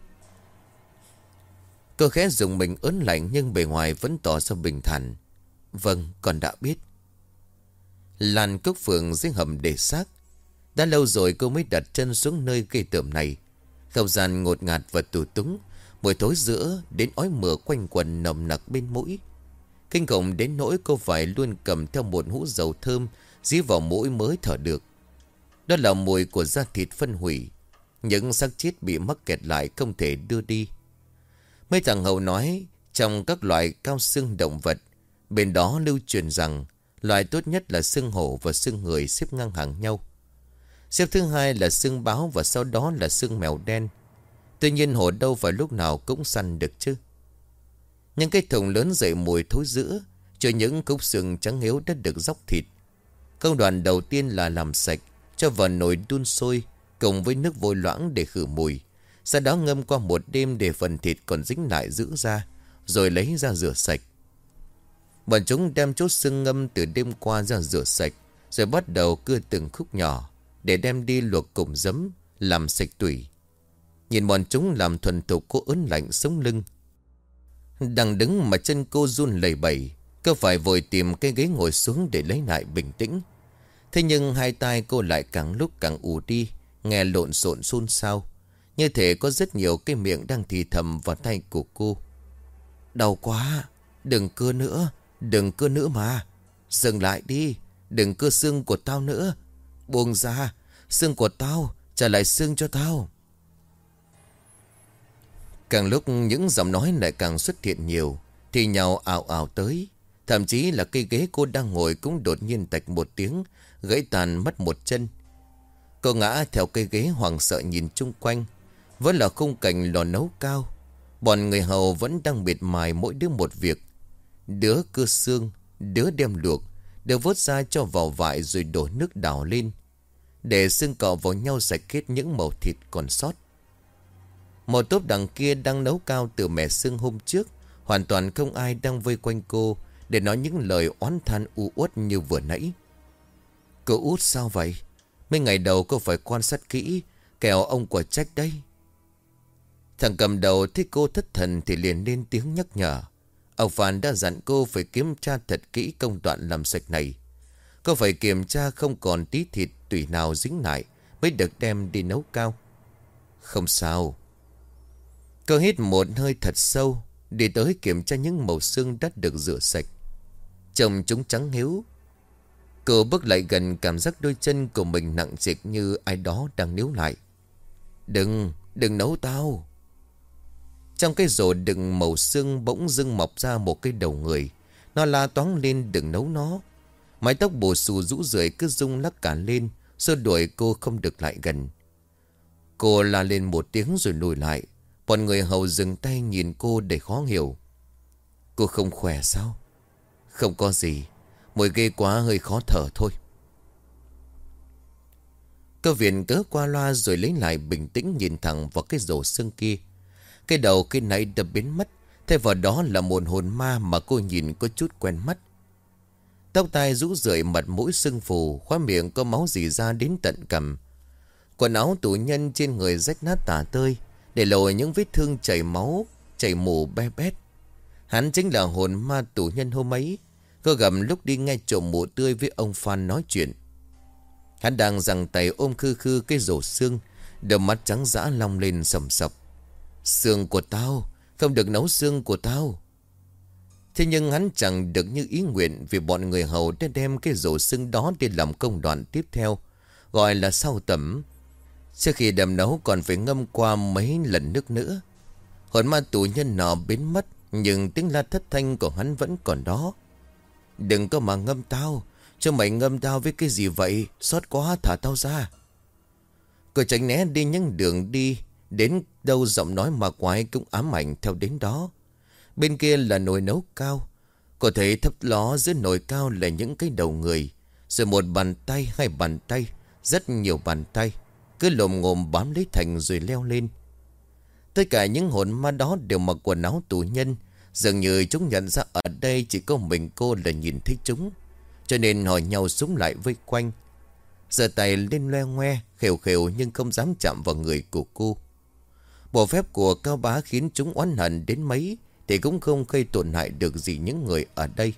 Cô khẽ dùng mình ớn lạnh, nhưng bề ngoài vẫn tỏ ra bình thản. Vâng, con đã biết. Lan Cúc Phượng dưới hầm để xác. Đã lâu rồi cô mới đặt chân xuống nơi gây tởm này. Không gian ngột ngạt và tù túng, mùi thối giữa đến ói mửa quanh quần nồng nặc bên mũi. Kinh khủng đến nỗi cô phải luôn cầm theo một hũ dầu thơm dí vào mũi mới thở được. Đó là mùi của da thịt phân hủy, những xác chết bị mắc kẹt lại không thể đưa đi. Mấy thằng hầu nói trong các loại cao xương động vật, bên đó lưu truyền rằng loại tốt nhất là xương hổ và xương người xếp ngang hàng nhau. Xếp thứ hai là xương báo và sau đó là xương mèo đen. Tuy nhiên hổ đâu phải lúc nào cũng săn được chứ. Những cái thùng lớn dậy mùi thối rữa, cho những khúc xương trắng hiếu đã được róc thịt. Công đoạn đầu tiên là làm sạch, cho vào nồi đun sôi cùng với nước vôi loãng để khử mùi. Sau đó ngâm qua một đêm để phần thịt còn dính lại giữ ra, rồi lấy ra rửa sạch. Bọn chúng đem chốt xương ngâm từ đêm qua ra rửa sạch, rồi bắt đầu cưa từng khúc nhỏ để đem đi luộc cùng giấm, làm sạch tủy. Nhìn bọn chúng làm thuần thục, cô ớn lạnh sống lưng. Đang đứng mà chân cô run lẩy bẩy, cô phải vội tìm cái ghế ngồi xuống để lấy lại bình tĩnh. Thế nhưng hai tai cô lại càng lúc càng ù đi, nghe lộn xộn xôn xao. Như thể có rất nhiều cái miệng đang thì thầm vào tay của cô. Đau quá, đừng cưa nữa, đừng cưa nữa mà. Dừng lại đi, đừng cưa xương của tao nữa. Buông ra, xương của tao, trả lại xương cho tao. Càng lúc những giọng nói lại càng xuất hiện nhiều, thì nhau ào ào tới. Thậm chí là cây ghế cô đang ngồi cũng đột nhiên tạch một tiếng, gãy tàn mất một chân. Cô ngã theo cây ghế hoảng sợ nhìn chung quanh. Vẫn là khung cảnh lò nấu cao. Bọn người hầu vẫn đang miệt mài mỗi đứa một việc. Đứa cưa xương, đứa đem luộc, đứa vớt ra cho vào vại rồi đổ nước đảo lên, để xương cọ vào nhau sạch hết những mẩu thịt còn sót. Một tốp đằng kia đang nấu cao từ mẻ xương hôm trước. Hoàn toàn không ai đang vây quanh cô để nói những lời oán than u uất như vừa nãy. Cô út sao vậy? Mấy ngày đầu cô phải quan sát kỹ, kẻo ông quả trách đấy. Thằng cầm đầu thấy cô thất thần thì liền lên tiếng nhắc nhở. Ông Phan đã dặn cô phải kiểm tra thật kỹ công đoạn làm sạch này. Cô phải kiểm tra không còn tí thịt tủy nào dính lại mới được đem đi nấu cao. Không sao. Cô hít một hơi thật sâu, đi tới kiểm tra những mẩu xương đã được rửa sạch. Trông chúng trắng hiếu. Cô bước lại gần, cảm giác đôi chân của mình nặng trịch như ai đó đang níu lại. Đừng nấu tao. Trong cái rổ đựng mẩu xương bỗng dưng mọc ra một cái đầu người. Nó la toáng lên đừng nấu nó. Mái tóc bù xù rũ rượi cứ rung lắc cả lên, xua đuổi cô không được lại gần. Cô la lên một tiếng rồi lùi lại. Bọn người hầu dừng tay nhìn cô để khó hiểu. Cô không khỏe sao? Không có gì, mùi ghê quá hơi khó thở thôi. Cô viện cớ qua loa rồi lấy lại bình tĩnh nhìn thẳng vào cái rổ xương kia. Cái đầu khi nãy đã biến mất, thay vào đó là một hồn ma mà cô nhìn có chút quen mắt. Tóc tai rũ rượi, mặt mũi sưng phù, khóe miệng có máu rỉ ra đến tận cằm. Quần áo tù nhân trên người rách nát tả tơi, để lộ những vết thương chảy máu, chảy mù be bét. Hắn chính là hồn ma tù nhân hôm ấy. Cô gầm lúc đi nghe trộm mụ tươi với ông Phan nói chuyện. Hắn đang giằng tay ôm khư khư cái rổ xương, đôi mắt trắng dã long lên sầm sập. Xương của tao, không được nấu xương của tao. Thế nhưng hắn chẳng được như ý nguyện, vì bọn người hầu đã đem cái rổ xương đó đi làm công đoạn tiếp theo, gọi là sau tẩm. Trước khi đem nấu còn phải ngâm qua mấy lần nước nữa. Hồn ma tù nhân nọ biến mất, nhưng tiếng la thất thanh của hắn vẫn còn đó. Đừng có mà ngâm tao. Cho mày ngâm tao với cái gì vậy? Xót quá, thả tao ra. Cô tránh né đi những đường đi. Đến đâu giọng nói ma quái cũng ám ảnh theo đến đó. Bên kia là nồi nấu cao. Cô thấy thấp ló dưới nồi cao là những cái đầu người. Rồi một bàn tay, hai bàn tay, rất nhiều bàn tay, cứ lồm ngồm bám lấy thành rồi leo lên. Tất cả những hồn ma đó đều mặc quần áo tù nhân. Dường như chúng nhận ra ở đây chỉ có mình cô là nhìn thấy chúng, cho nên họ nhau súng lại vây quanh. Giơ tay lên loe ngoe, khều khều nhưng không dám chạm vào người của cô. Bộ phép của Cao Bá khiến chúng oán hận đến mấy thì cũng không gây tổn hại được gì những người ở đây.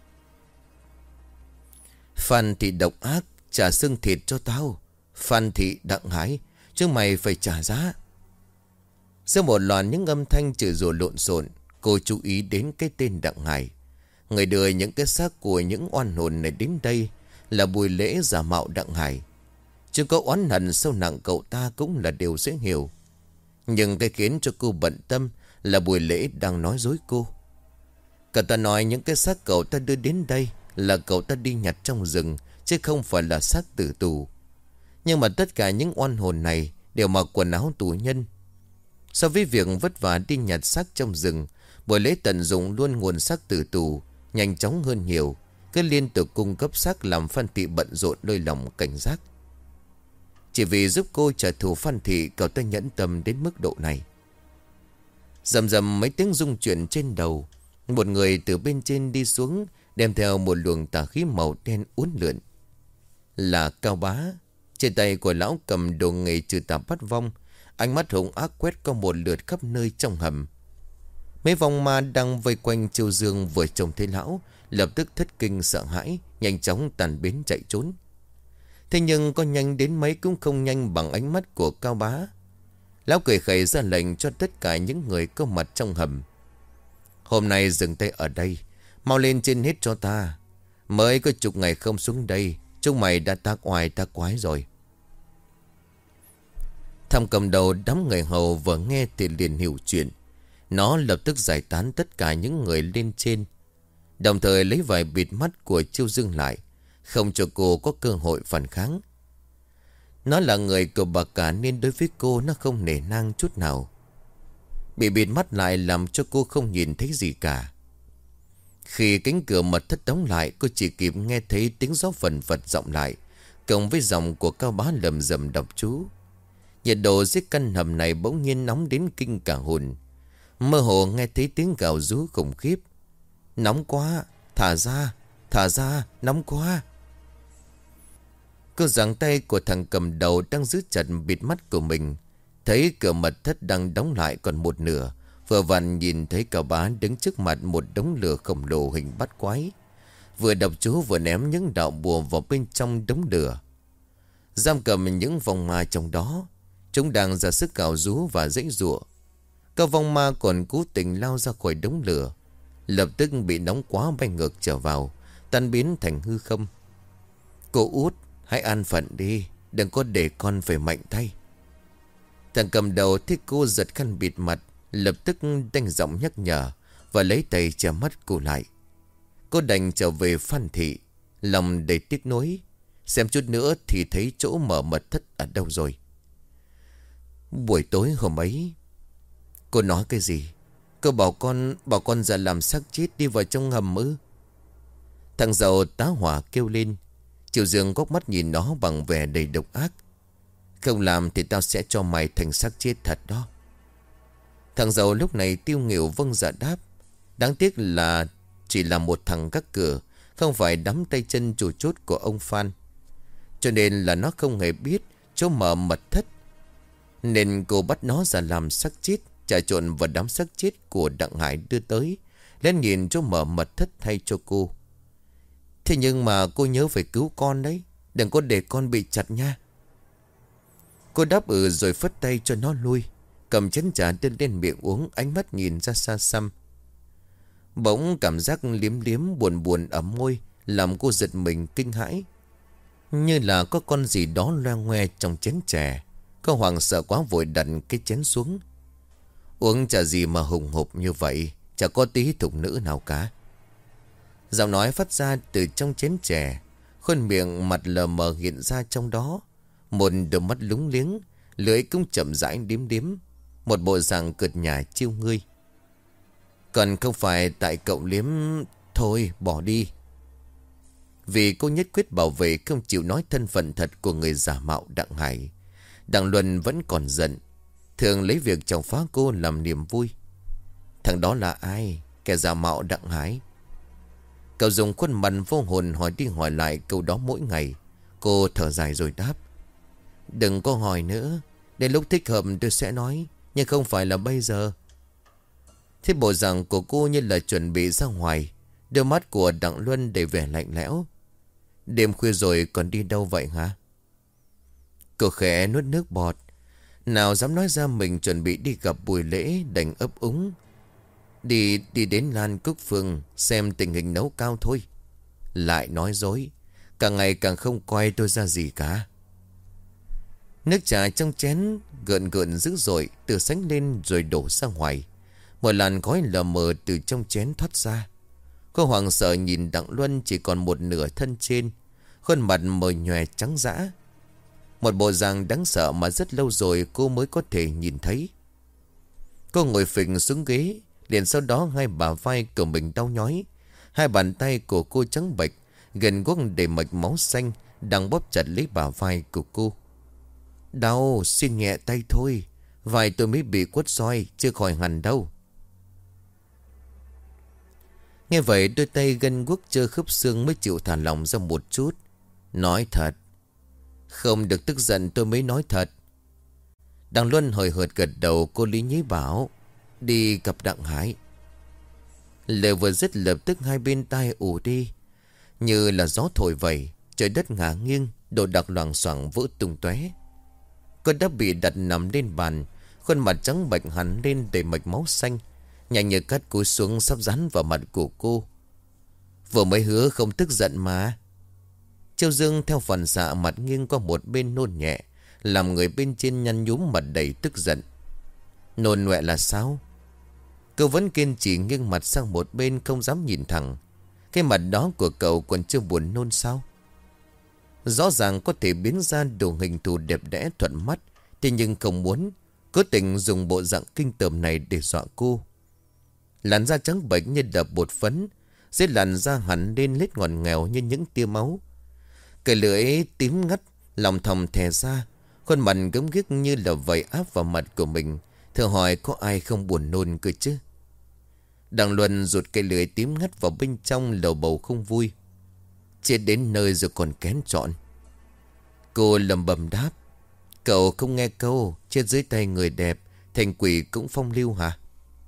Phan Thị độc ác, trả xương thịt cho tao. Phan Thị Đặng Hải, chứ mày phải trả giá. Sau một loạt những âm thanh chửi rủa lộn xộn, cô chú ý đến cái tên Đặng Hải. Người đưa những cái xác của những oan hồn này đến đây là Bùi Lễ giả mạo Đặng Hải. Chứ có oán hận sâu nặng cậu ta cũng là điều dễ hiểu. Nhưng cái khiến cho cô bận tâm là Bùi Lễ đang nói dối cô. Cậu ta nói những cái xác cậu ta đưa đến đây là cậu ta đi nhặt trong rừng, chứ không phải là xác tử tù. Nhưng mà tất cả những oan hồn này đều mặc quần áo tù nhân. So với việc vất vả đi nhặt xác trong rừng, Bùi Lễ tận dụng luôn nguồn xác tử tù nhanh chóng hơn nhiều, cứ liên tục cung cấp xác làm Phan Thị bận rộn lơi lòng cảnh giác. Chỉ vì giúp cô trả thù Phan Thị, cậu ta nhẫn tâm đến mức độ này. Rầm rầm mấy tiếng rung chuyển trên đầu, một người từ bên trên đi xuống, đem theo một luồng tà khí màu đen uốn lượn. Là Cao Bá. Trên tay của lão cầm đồ nghề trừ tà bắt vong, ánh mắt hung ác quét qua một lượt khắp nơi trong hầm. Mấy vong ma đang vây quanh Chiêu Dương vừa trông thấy lão, lập tức thất kinh sợ hãi, nhanh chóng tàn biến chạy trốn. Thế nhưng có nhanh đến mấy cũng không nhanh bằng ánh mắt của Cao Bá. Lão cười khẩy ra lệnh cho tất cả những người có mặt trong hầm. Hôm nay dừng tay ở đây, mau lên trên hết cho ta. Mới có chục ngày không xuống đây, chúng mày đã tác oai tác quái rồi. Thằng cầm đầu đám người hầu vừa nghe thì liền hiểu chuyện. Nó lập tức giải tán tất cả những người lên trên, đồng thời lấy vải bịt mắt của Chiêu Dương lại, không cho cô có cơ hội phản kháng. Nó là người của bà cả nên đối với cô nó không nể nang chút nào. Bị bịt mắt lại làm cho cô không nhìn thấy gì cả. Khi cánh cửa mật thất đóng lại, cô chỉ kịp nghe thấy tiếng gió phần phật vọng lại, cộng với giọng của Cao Bá lầm rầm đọc chú. Nhiệt độ dưới căn hầm này bỗng nhiên nóng đến kinh cả hồn. Mơ hồ nghe thấy tiếng gào rú khủng khiếp. Nóng quá, thả ra, nóng quá. Cô giằng tay của thằng cầm đầu đang giữ chặt bịt mắt của mình, thấy cửa mật thất đang đóng lại còn một nửa. Vừa vặn nhìn thấy Cao Bá đứng trước mặt một đống lửa khổng lồ hình bắt quái, vừa đọc chú vừa ném những đạo bùa vào bên trong đống lửa, giam cầm những vong ma trong đó. Chúng đang ra sức cào rú và giãy giụa. Các vong ma còn cố tình lao ra khỏi đống lửa, lập tức bị nóng quá bay ngược trở vào, tan biến thành hư không. Cô út, hãy an phận đi, đừng có để con phải mạnh tay. Thằng cầm đầu thấy cô giật khăn bịt mặt, lập tức đanh giọng nhắc nhở và lấy tay che mắt cô lại. Cô đành trở về Phan Thị, lòng đầy tiếc nuối. Xem chút nữa thì thấy chỗ mở mật thất ở đâu rồi. Buổi tối hôm ấy, cô nói cái gì? Cô bảo con ra làm xác chết đi vào trong hầm ư? Thằng giàu tá hỏa kêu lên. Chiêu Dương góc mắt nhìn nó bằng vẻ đầy độc ác. Không làm thì tao sẽ cho mày thành xác chết thật đó. Thằng giàu lúc này tiêu nghỉu vâng dạ đáp. Đáng tiếc là chỉ là một thằng gác cửa, không phải đắm tay chân chủ chốt của ông Phan. Cho nên là nó không hề biết chỗ mở mật thất, nên cô bắt nó ra làm xác chết, trà trộn vào đám xác chết của Đặng Hải đưa tới, lên nhìn chỗ mở mật thất thay cho cô. Thế nhưng mà cô nhớ phải cứu con đấy, đừng có để con bị chặt nha. Cô đáp rồi phất tay cho nó lui, cầm chén trà đưa lên miệng uống, ánh mắt nhìn ra xa xăm. Bỗng cảm giác liếm liếm buồn buồn ở môi làm cô giật mình kinh hãi, như là có con gì đó loe ngoe trong chén trà. Cô hoảng sợ quá vội đặt cái chén xuống. Uống trà gì mà hùng hục như vậy, chả có tí thục nữ nào cả. Giọng nói phát ra từ trong chén chè. Khuôn miệng mặt lờ mờ hiện ra trong đó. Một đôi mắt lúng liếng, lưỡi cũng chậm rãi điếm điếm. Một bộ dạng cợt nhả chiêu ngươi. Còn không phải tại cậu liếm. Thôi bỏ đi. Vì cô nhất quyết bảo vệ không chịu nói thân phận thật của người giả mạo Đặng Hải, Đặng Luân vẫn còn giận. Thường lấy việc chồng phá cô làm niềm vui. Thằng đó là ai? Kẻ giả mạo Đặng Hải. Cậu dùng khuôn mặt vô hồn hỏi đi hỏi lại câu đó mỗi ngày. Cô thở dài rồi đáp. Đừng có hỏi nữa. Đến lúc thích hợp tôi sẽ nói. Nhưng không phải là bây giờ. Thế bộ dạng của cô như là chuẩn bị ra ngoài. Đôi mắt của Đặng Luân đầy vẻ lạnh lẽo. Đêm khuya rồi còn đi đâu vậy hả? Cô khẽ nuốt nước bọt. Nào dám nói ra mình chuẩn bị đi gặp buổi lễ đành ấp úng. Đi đến Lan Cúc Phương xem tình hình nấu cao thôi. Lại nói dối. Càng ngày càng không coi tôi ra gì cả. Nước trà trong chén gợn gợn dữ dội từ sánh lên rồi đổ ra ngoài. Một làn khói lờ mờ từ trong chén thoát ra. Cô hoảng sợ nhìn Đặng Luân chỉ còn một nửa thân trên. Khuôn mặt mờ nhòe trắng dã. Một bộ dạng đáng sợ mà rất lâu rồi cô mới có thể nhìn thấy. Cô ngồi phịch xuống ghế. Liền sau đó hai bả vai của mình đau nhói. Hai bàn tay của cô trắng bệch, gần guốc đầy mạch máu xanh, đang bóp chặt lấy bả vai của cô. Đau, xin nhẹ tay thôi. Vai tôi mới bị quất roi, chưa khỏi hẳn đâu. Nghe vậy đôi tay gân guốc trơ khớp xương mới chịu thả lòng ra một chút. Nói thật. Không được tức giận tôi mới nói thật. Đặng Luân hời hợt gật đầu. Cô lý nhí bảo đi gặp Đặng Hải. Lời vừa dứt lập tức hai bên tai ù đi. Như là gió thổi vậy. Trời đất ngả nghiêng. Đồ đạc loảng xoảng vỡ tung tóe. Cô đã bị đặt nằm lên bàn. Khuôn mặt trắng bệch hẳn lên đầy mạch máu xanh. Nhanh như cắt cúi xuống sắp dán vào mặt của cô. Vừa mới hứa không tức giận mà. Châu Dương theo phản xạ mặt nghiêng qua một bên nôn nhẹ. Làm người bên trên nhăn nhúm mặt đầy tức giận. Nôn nhẹ là sao? Cậu vẫn kiên trì nghiêng mặt sang một bên không dám nhìn thẳng. Cái mặt đó của cậu còn chưa buồn nôn sao? Rõ ràng có thể biến ra đồ hình thù đẹp đẽ thuận mắt. Thế nhưng không muốn. Cố tình dùng bộ dạng kinh tởm này để dọa cô. Làn da trắng bệch như đập bột phấn. Dưới làn da hẳn lên lết ngọt ngào như những tia máu. Cái lưỡi tím ngắt, lòng thòng thè ra. Khuôn mặt gớm ghiếc như là vầy áp vào mặt của mình. Thử hỏi có ai không buồn nôn cơ chứ? Đặng Luân rụt cây lưỡi tím ngắt vào bên trong lầu bầu không vui. Chết đến nơi rồi còn kén chọn. Cô lầm bầm đáp. Cậu không nghe câu chết dưới tay người đẹp thành quỷ cũng phong lưu hả?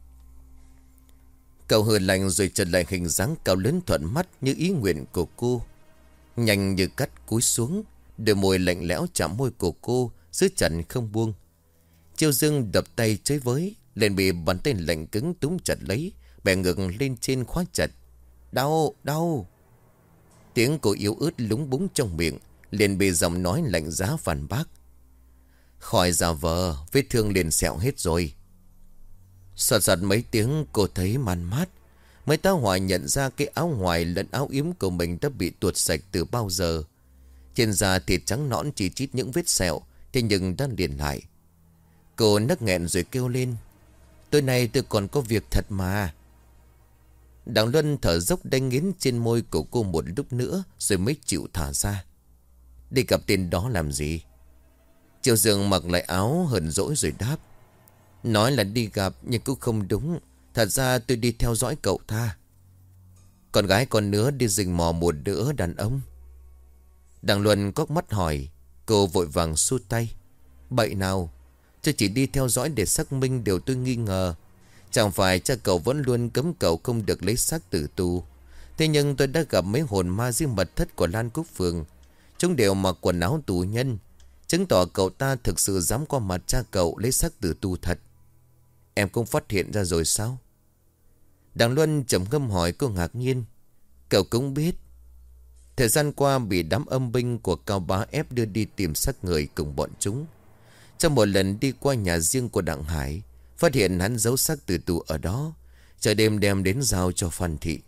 Cậu hừ lạnh rồi trở lại hình dáng cao lớn thuận mắt như ý nguyện của cô. Nhanh như cắt cúi xuống. Đôi môi lạnh lẽo chạm môi của cô giữ chặt không buông. Chiêu Dương đập tay chơi với. Liền bị bàn tay lạnh cứng túm chặt lấy. Bẻ ngực lên trên khóa chặt. Đau, đau. Tiếng cô yếu ớt lúng búng trong miệng. Liền bị giọng nói lạnh giá phản bác. Khỏi giả vờ. Vết thương liền sẹo hết rồi. Sọt sọt mấy tiếng cô thấy man mát. Mới tá hỏa nhận ra cái áo ngoài lẫn áo yếm của mình đã bị tuột sạch từ bao giờ. Trên da thịt trắng nõn chỉ chít những vết sẹo. Thế nhưng đã liền lại. Cô nấc nghẹn rồi kêu lên. Tối nay tôi còn có việc thật mà. Đặng Luân thở dốc đánh nghiến trên môi của cô một lúc nữa. Rồi mới chịu thả ra. Đi gặp tên đó làm gì? Triệu Dương mặc lại áo hờn dỗi rồi đáp. Nói là đi gặp nhưng cũng không đúng. Thật ra tôi đi theo dõi cậu ta. Con gái con nữa đi rình mò một đứa đàn ông. Đặng Luân cóc mắt hỏi. Cô vội vàng xua tay. Bậy nào? Tôi chỉ đi theo dõi để xác minh điều tôi nghi ngờ. Chẳng phải cha cậu vẫn luôn cấm cậu không được lấy xác tử tù. Thế nhưng tôi đã gặp mấy hồn ma riêng mật thất của Lan Cúc Phường. Chúng đều mặc quần áo tù nhân. Chứng tỏ cậu ta thực sự dám qua mặt cha cậu lấy xác tử tù thật. Em cũng phát hiện ra rồi sao? Đặng Luân trầm ngâm hỏi cô ngạc nhiên. Cậu cũng biết. Thời gian qua bị đám âm binh của Cao Bá ép đưa đi tìm xác người cùng bọn chúng. Trong một lần đi qua nhà riêng của Đặng Hải, phát hiện hắn giấu xác tử tù ở đó, chờ đêm đem đến giao cho Phan Thị.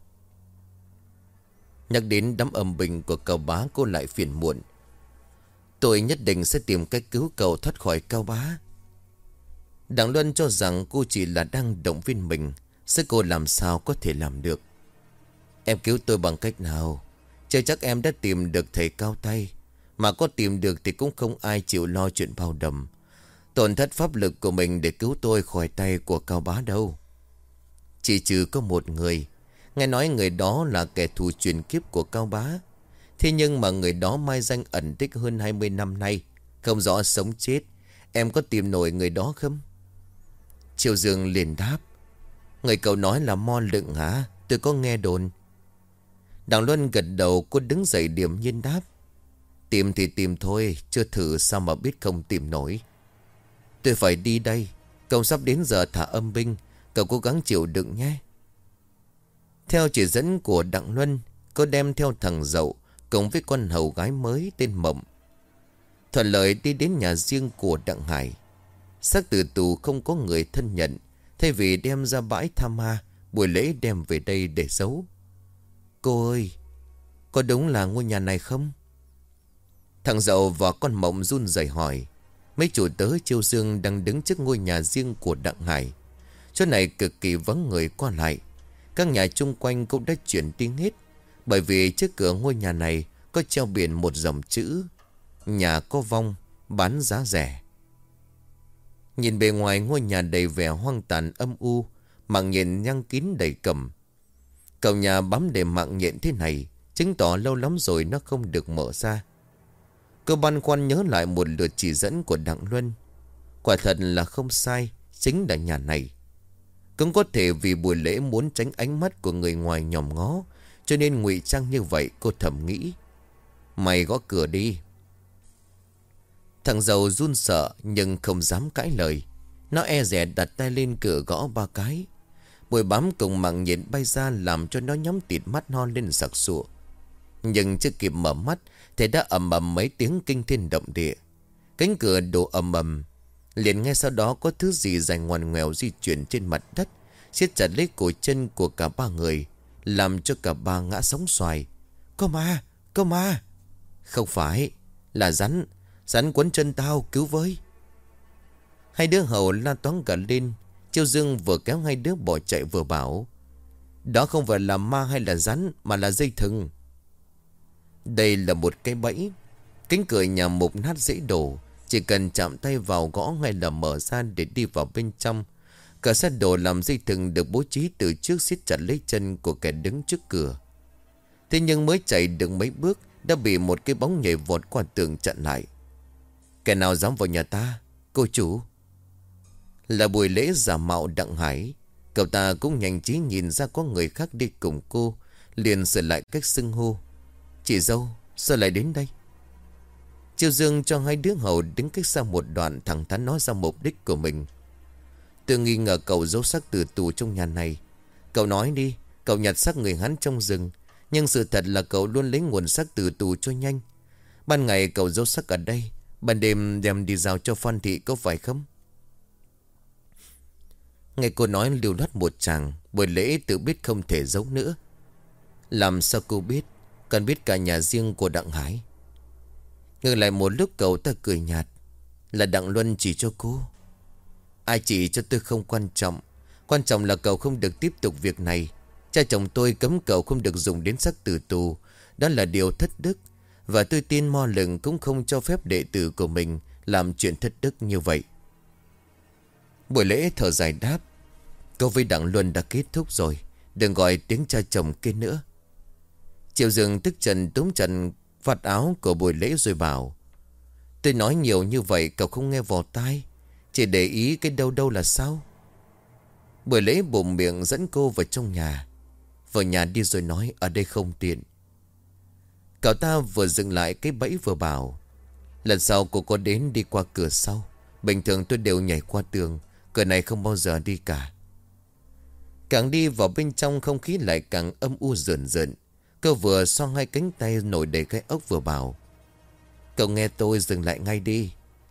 Nhắc đến đám âm binh của Cao Bá, cô lại phiền muộn. Tôi nhất định sẽ tìm cách cứu cậu thoát khỏi Cao Bá. Đặng Luân cho rằng cô chỉ là đang động viên mình, chứ cô làm sao có thể làm được. Em cứu tôi bằng cách nào? Chưa chắc em đã tìm được thầy cao tay. Mà có tìm được thì cũng không ai chịu lo chuyện bao đầm, tổn thất pháp lực của mình để cứu tôi khỏi tay của Cao Bá đâu. Chỉ trừ có một người. Nghe nói người đó là kẻ thù truyền kiếp của Cao Bá. Thế nhưng mà người đó mai danh ẩn tích hơn 20 năm nay, không rõ sống chết. Em có tìm nổi người đó không? Triệu Dương liền đáp. Người cậu nói là Mo Lựng hả? Tôi có nghe đồn. Đặng Luân gật đầu, cô đứng dậy điềm nhiên đáp. Tìm thì tìm thôi, chưa thử sao mà biết không tìm nổi. Tôi phải đi đây. Cậu sắp đến giờ thả âm binh, cậu cố gắng chịu đựng nhé. Theo chỉ dẫn của Đặng Luân, cô đem theo thằng Dậu cùng với con hầu gái mới tên Mộng. Thuận lợi đi đến nhà riêng của Đặng Hải. Xác tử tù không có người thân nhận, thay vì đem ra bãi tha ma, buổi lễ đem về đây để giấu. Cô ơi, có đúng là ngôi nhà này không? Thằng Dậu và con Mộng run rẩy hỏi. Mấy chủ tớ Chiêu Dương đang đứng trước ngôi nhà riêng của Đặng Hải. Chỗ này cực kỳ vắng người qua lại. Các nhà chung quanh cũng đã chuyển tiếng hết, bởi vì trước cửa ngôi nhà này có treo biển một dòng chữ: nhà có vong, bán giá rẻ. Nhìn bề ngoài ngôi nhà đầy vẻ hoang tàn âm u, mạng nhện nhang kín đầy cẩm. Cầu nhà bám đầy mạng nhện thế này chứng tỏ lâu lắm rồi nó không được mở ra. Cô băn khoăn nhớ lại một lượt chỉ dẫn của Đặng Luân. Quả thật là không sai, chính là nhà này. Cũng có thể vì buổi lễ muốn tránh ánh mắt của người ngoài nhòm ngó, cho nên ngụy trang như vậy, cô thầm nghĩ. Mày gõ cửa đi. Thằng Dầu run sợ nhưng không dám cãi lời. Nó e dè đặt tay lên cửa gõ 3 cái. Bụi bám cùng mạng nhện bay ra làm cho nó nhắm tịt mắt no lên sặc sụa. Nhưng chưa kịp mở mắt thì đã ầm ầm mấy tiếng kinh thiên động địa. Cánh cửa đổ ầm ầm. Liền ngay sau đó có thứ gì dài ngoằn ngoèo di chuyển trên mặt đất, siết chặt lấy cổ chân của cả ba người, làm cho cả ba ngã sóng xoài. Có ma, có ma. Không phải, là rắn. Rắn quấn chân tao, cứu với. Hai đứa hầu la toáng cả lên. Chiêu Dương vừa kéo hai đứa bỏ chạy vừa bảo. Đó không phải là ma hay là rắn, mà là dây thừng. Đây là một cái bẫy. Cánh cửa nhà mục nát dễ đổ, chỉ cần chạm tay vào gõ ngay là mở ra để đi vào bên trong. Cả set đồ làm dây thừng được bố trí từ trước siết chặt lấy chân của kẻ đứng trước cửa. Thế nhưng mới chạy được mấy bước đã bị một cái bóng nhảy vọt qua tường chặn lại. Kẻ nào dám vào nhà ta? Cô chủ. Là buổi lễ giả mạo Đặng Hải. Cậu ta cũng nhanh trí nhìn ra có người khác đi cùng cô, liền sửa lại cách xưng hô. Chị dâu, sao lại đến đây? Chiêu Dương cho hai đứa hầu đứng cách xa một đoạn, thẳng thắn nói ra mục đích của mình. Tôi nghi ngờ cậu giấu xác tử tù trong nhà này. Cậu nói đi, cậu nhặt xác người hắn trong rừng, nhưng sự thật là cậu luôn lấy nguồn xác tử tù cho nhanh. Ban ngày cậu giấu xác ở đây, ban đêm đem đi giao cho Phan Thị, có phải không? Nghe cô nói lưu loát một chàng, buổi lễ tự biết không thể giấu nữa. Làm sao cô biết? Cần biết cả nhà riêng của Đặng Hải. Ngừng lại một lúc, cậu ta cười nhạt. Là Đặng Luân chỉ cho cô. Ai chỉ cho tôi không quan trọng. Quan trọng là cậu không được tiếp tục việc này. Cha chồng tôi cấm cậu không được dùng đến xác tử tù. Đó là điều thất đức. Và tôi tin Mo Lựng cũng không cho phép đệ tử của mình làm chuyện thất đức như vậy. Buổi lễ thở dài đáp. Câu với Đặng Luân đã kết thúc rồi. Đừng gọi tiếng cha chồng kia nữa. Triệu Dương tức giận túm chặt vạt áo của buổi lễ rồi bảo. Tôi nói nhiều như vậy cậu không nghe vào tai. Chỉ để ý cái đâu đâu là sao? Buổi lễ bụng miệng dẫn cô vào trong nhà. Vào nhà đi rồi nói ở đây không tiện. Cậu ta vừa dừng lại cái bẫy vừa bảo. Lần sau cô có đến đi qua cửa sau. Bình thường tôi đều nhảy qua tường. Cửa này không bao giờ đi cả. Càng đi vào bên trong, không khí lại càng âm u rợn rợn. Cô vừa xoang hai cánh tay nổi đầy cái ốc vừa bảo. Cậu nghe tôi, dừng lại ngay đi.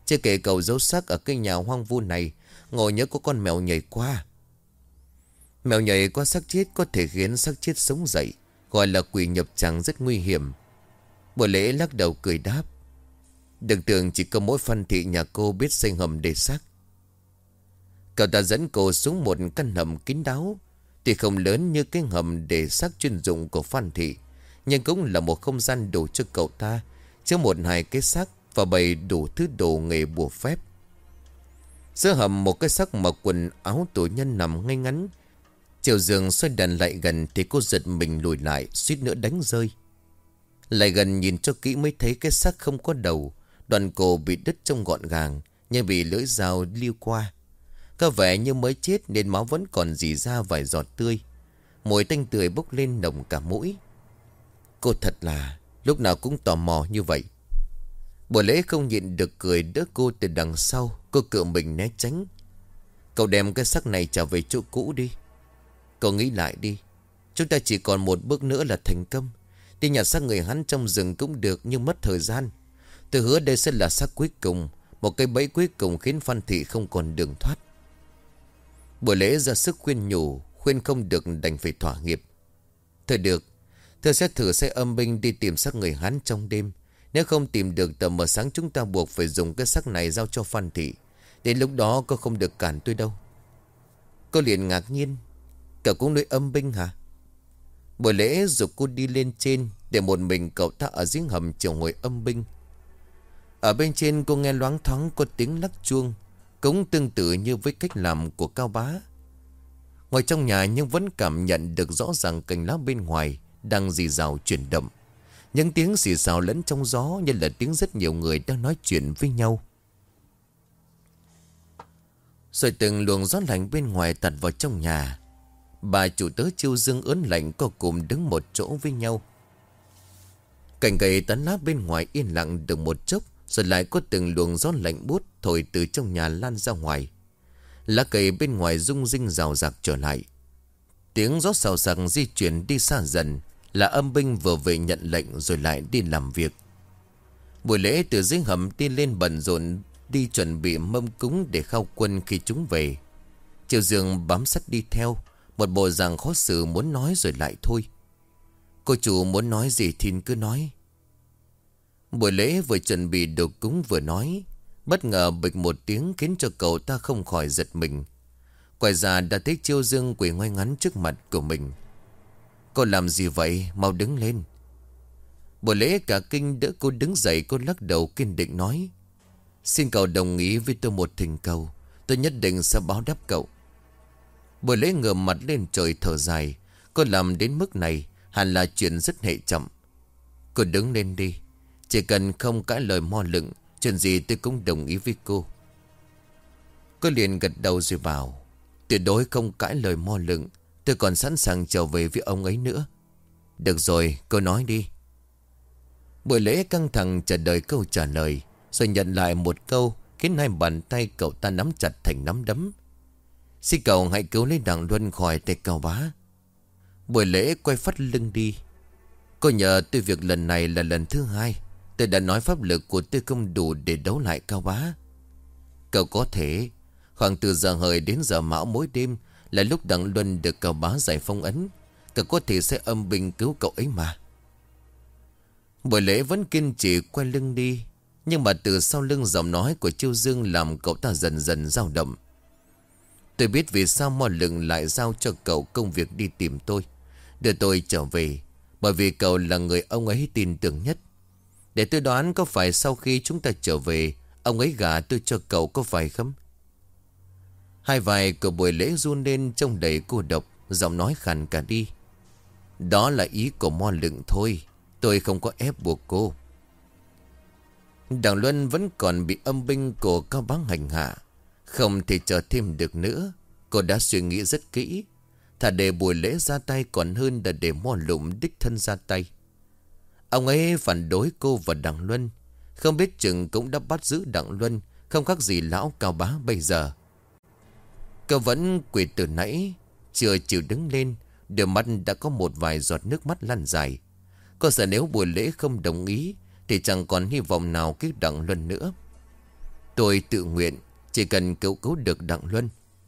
Chưa kể cậu giấu xác ở cái nhà hoang vu này, ngồi nhớ có con mèo nhảy qua. Mèo nhảy qua xác chết có thể khiến xác chết sống dậy, gọi là quỷ nhập tràng, rất nguy hiểm. Bồ Lễ lắc đầu cười đáp. Đừng tưởng chỉ có mỗi Phan Thị nhà cô biết xây hầm để xác. Cậu ta dẫn cô xuống một căn hầm kín đáo. Tuy không lớn như cái hầm để xác chuyên dụng của Phan Thị, nhưng cũng là một không gian đủ cho cậu ta chứa một hai cái xác và bày đủ thứ đồ nghề bùa phép. Giữa hầm một cái xác mặc quần áo tù nhân nằm ngay ngắn. Chiều giường xoay đàn lại gần thì cô giật mình lùi lại, suýt nữa đánh rơi. Lại gần nhìn cho kỹ mới thấy cái xác không có đầu, đoạn cổ bị đứt trông gọn gàng, nhưng bị lưỡi dao liêu qua. Có vẻ như mới chết nên máu vẫn còn rỉ ra vài giọt tươi. Mùi tanh tươi bốc lên nồng cả mũi. Cô thật là lúc nào cũng tò mò như vậy. Bồ Lễ không nhịn được cười đỡ cô từ đằng sau. Cô cựa mình né tránh. Cậu đem cái xác này trở về chỗ cũ đi. Cậu nghĩ lại đi. Chúng ta chỉ còn một bước nữa là thành công. Đi nhặt xác người hắn trong rừng cũng được, nhưng mất thời gian. Tôi hứa đây sẽ là xác cuối cùng, một cái bẫy cuối cùng khiến Phan Thị không còn đường thoát. Bồ Lễ ra sức khuyên nhủ, khuyên không được đành phải thỏa hiệp. Thôi được, tôi sẽ thử xe âm binh đi tìm xác người hắn trong đêm. Nếu không tìm được tầm mờ sáng, chúng ta buộc phải dùng cái xác này giao cho Phan Thị. Đến lúc đó cô không được cản tôi đâu. Cô liền ngạc nhiên. Cậu cũng nuôi âm binh hả? Bồ Lễ giục cô đi lên trên, để một mình cậu ta ở giếng hầm chiều ngồi âm binh. Ở bên trên cô nghe loáng thoáng có tiếng lắc chuông, cũng tương tự như với cách làm của Cao Bá. Ngồi trong nhà nhưng vẫn cảm nhận được rõ ràng cành lá bên ngoài đang rì rào chuyển động. Những tiếng xì xào lẫn trong gió như là tiếng rất nhiều người đang nói chuyện với nhau. Rồi từng luồng gió lạnh bên ngoài tạt vào trong nhà. Bà chủ tớ Chiêu Dương ớn lạnh có cùng đứng một chỗ với nhau. Cành cây tán lá bên ngoài yên lặng được một chốc, rồi lại có từng luồng gió lạnh buốt thổi từ trong nhà lan ra ngoài. Lá cây bên ngoài rung rinh rào rạc trở lại. Tiếng gió xào xạc di chuyển đi xa dần, là âm binh vừa về nhận lệnh rồi lại đi làm việc. Buổi lễ từ dưới hầm đi lên bận rộn đi chuẩn bị mâm cúng để khao quân khi chúng về. Chiêu Dương bám sát đi theo, một bộ dạng khó xử muốn nói rồi lại thôi. Cô chủ muốn nói gì thì cứ nói. Buổi lễ vừa chuẩn bị đồ cúng vừa nói, bất ngờ bịch một tiếng khiến cho cậu ta không khỏi giật mình. Quay ra đã thấy Chiêu Dương quỳ ngoái ngắn trước mặt của mình. Cô làm gì vậy? Mau đứng lên. Buổi lễ cả kinh đỡ cô đứng dậy. Cô lắc đầu kiên định nói: Xin cậu đồng ý với tôi một thỉnh cầu. Tôi nhất định sẽ báo đáp cậu. Buổi lễ ngửa mặt lên trời thở dài. Cô làm đến mức này hẳn là chuyện rất hệ trọng. Cô đứng lên đi. Chỉ cần không cãi lời mo lựng, chuyện gì tôi cũng đồng ý với cô. Cô liền gật đầu rồi bảo: Tuyệt đối không cãi lời mo lựng. Tôi còn sẵn sàng trở về với ông ấy nữa. Được rồi, cô nói đi. Buổi lễ căng thẳng chờ đợi câu trả lời, rồi nhận lại một câu khiến hai bàn tay cậu ta nắm chặt thành nắm đấm. Xin cậu hãy cứu lấy Đặng Luân khỏi tay Cao Bá. Buổi lễ quay phát lưng đi. Cô nhờ tôi việc lần này là lần thứ hai. Tôi đã nói pháp lực của tôi không đủ để đấu lại Cao Bá. Cậu có thể khoảng từ giờ hợi đến giờ mão mỗi đêm là lúc Đặng Luân được Cao Bá giải phong ấn. Cậu có thể sẽ âm binh cứu cậu ấy mà. Buổi lễ vẫn kiên trì quay lưng đi, nhưng mà từ sau lưng giọng nói của Chiêu Dương làm cậu ta dần dần dao động. Tôi biết vì sao Mo Lựng lại giao cho cậu công việc đi tìm tôi, đưa tôi trở về, bởi vì cậu là người ông ấy tin tưởng nhất. Để tôi đoán, có phải sau khi chúng ta trở về, ông ấy gả tôi cho cậu, có phải không? Hai vai của buổi lễ run lên trông đầy cô độc, giọng nói khàn cả đi. Đó là ý của Mo Lựng thôi, tôi không có ép buộc cô. Đặng Luân vẫn còn bị âm binh của Cao Bá hành hạ, không thể chờ thêm được nữa. Cô đã suy nghĩ rất kỹ, thà để buổi lễ ra tay còn hơn là để Mo Lựng đích thân ra tay. Ông ấy phản đối cô và Đặng Luân, không biết chừng cũng đã bắt giữ Đặng Luân, không khác gì lão Cao Bá bây giờ. Cô vẫn quỳ từ nãy, chưa chịu đứng lên, đôi mắt đã có một vài giọt nước mắt lăn dài. Cô sợ nếu buổi lễ không đồng ý thì chẳng còn hy vọng nào cứu Đặng Luân nữa. Tôi tự nguyện, chỉ cần cứu cứu được Đặng Luân.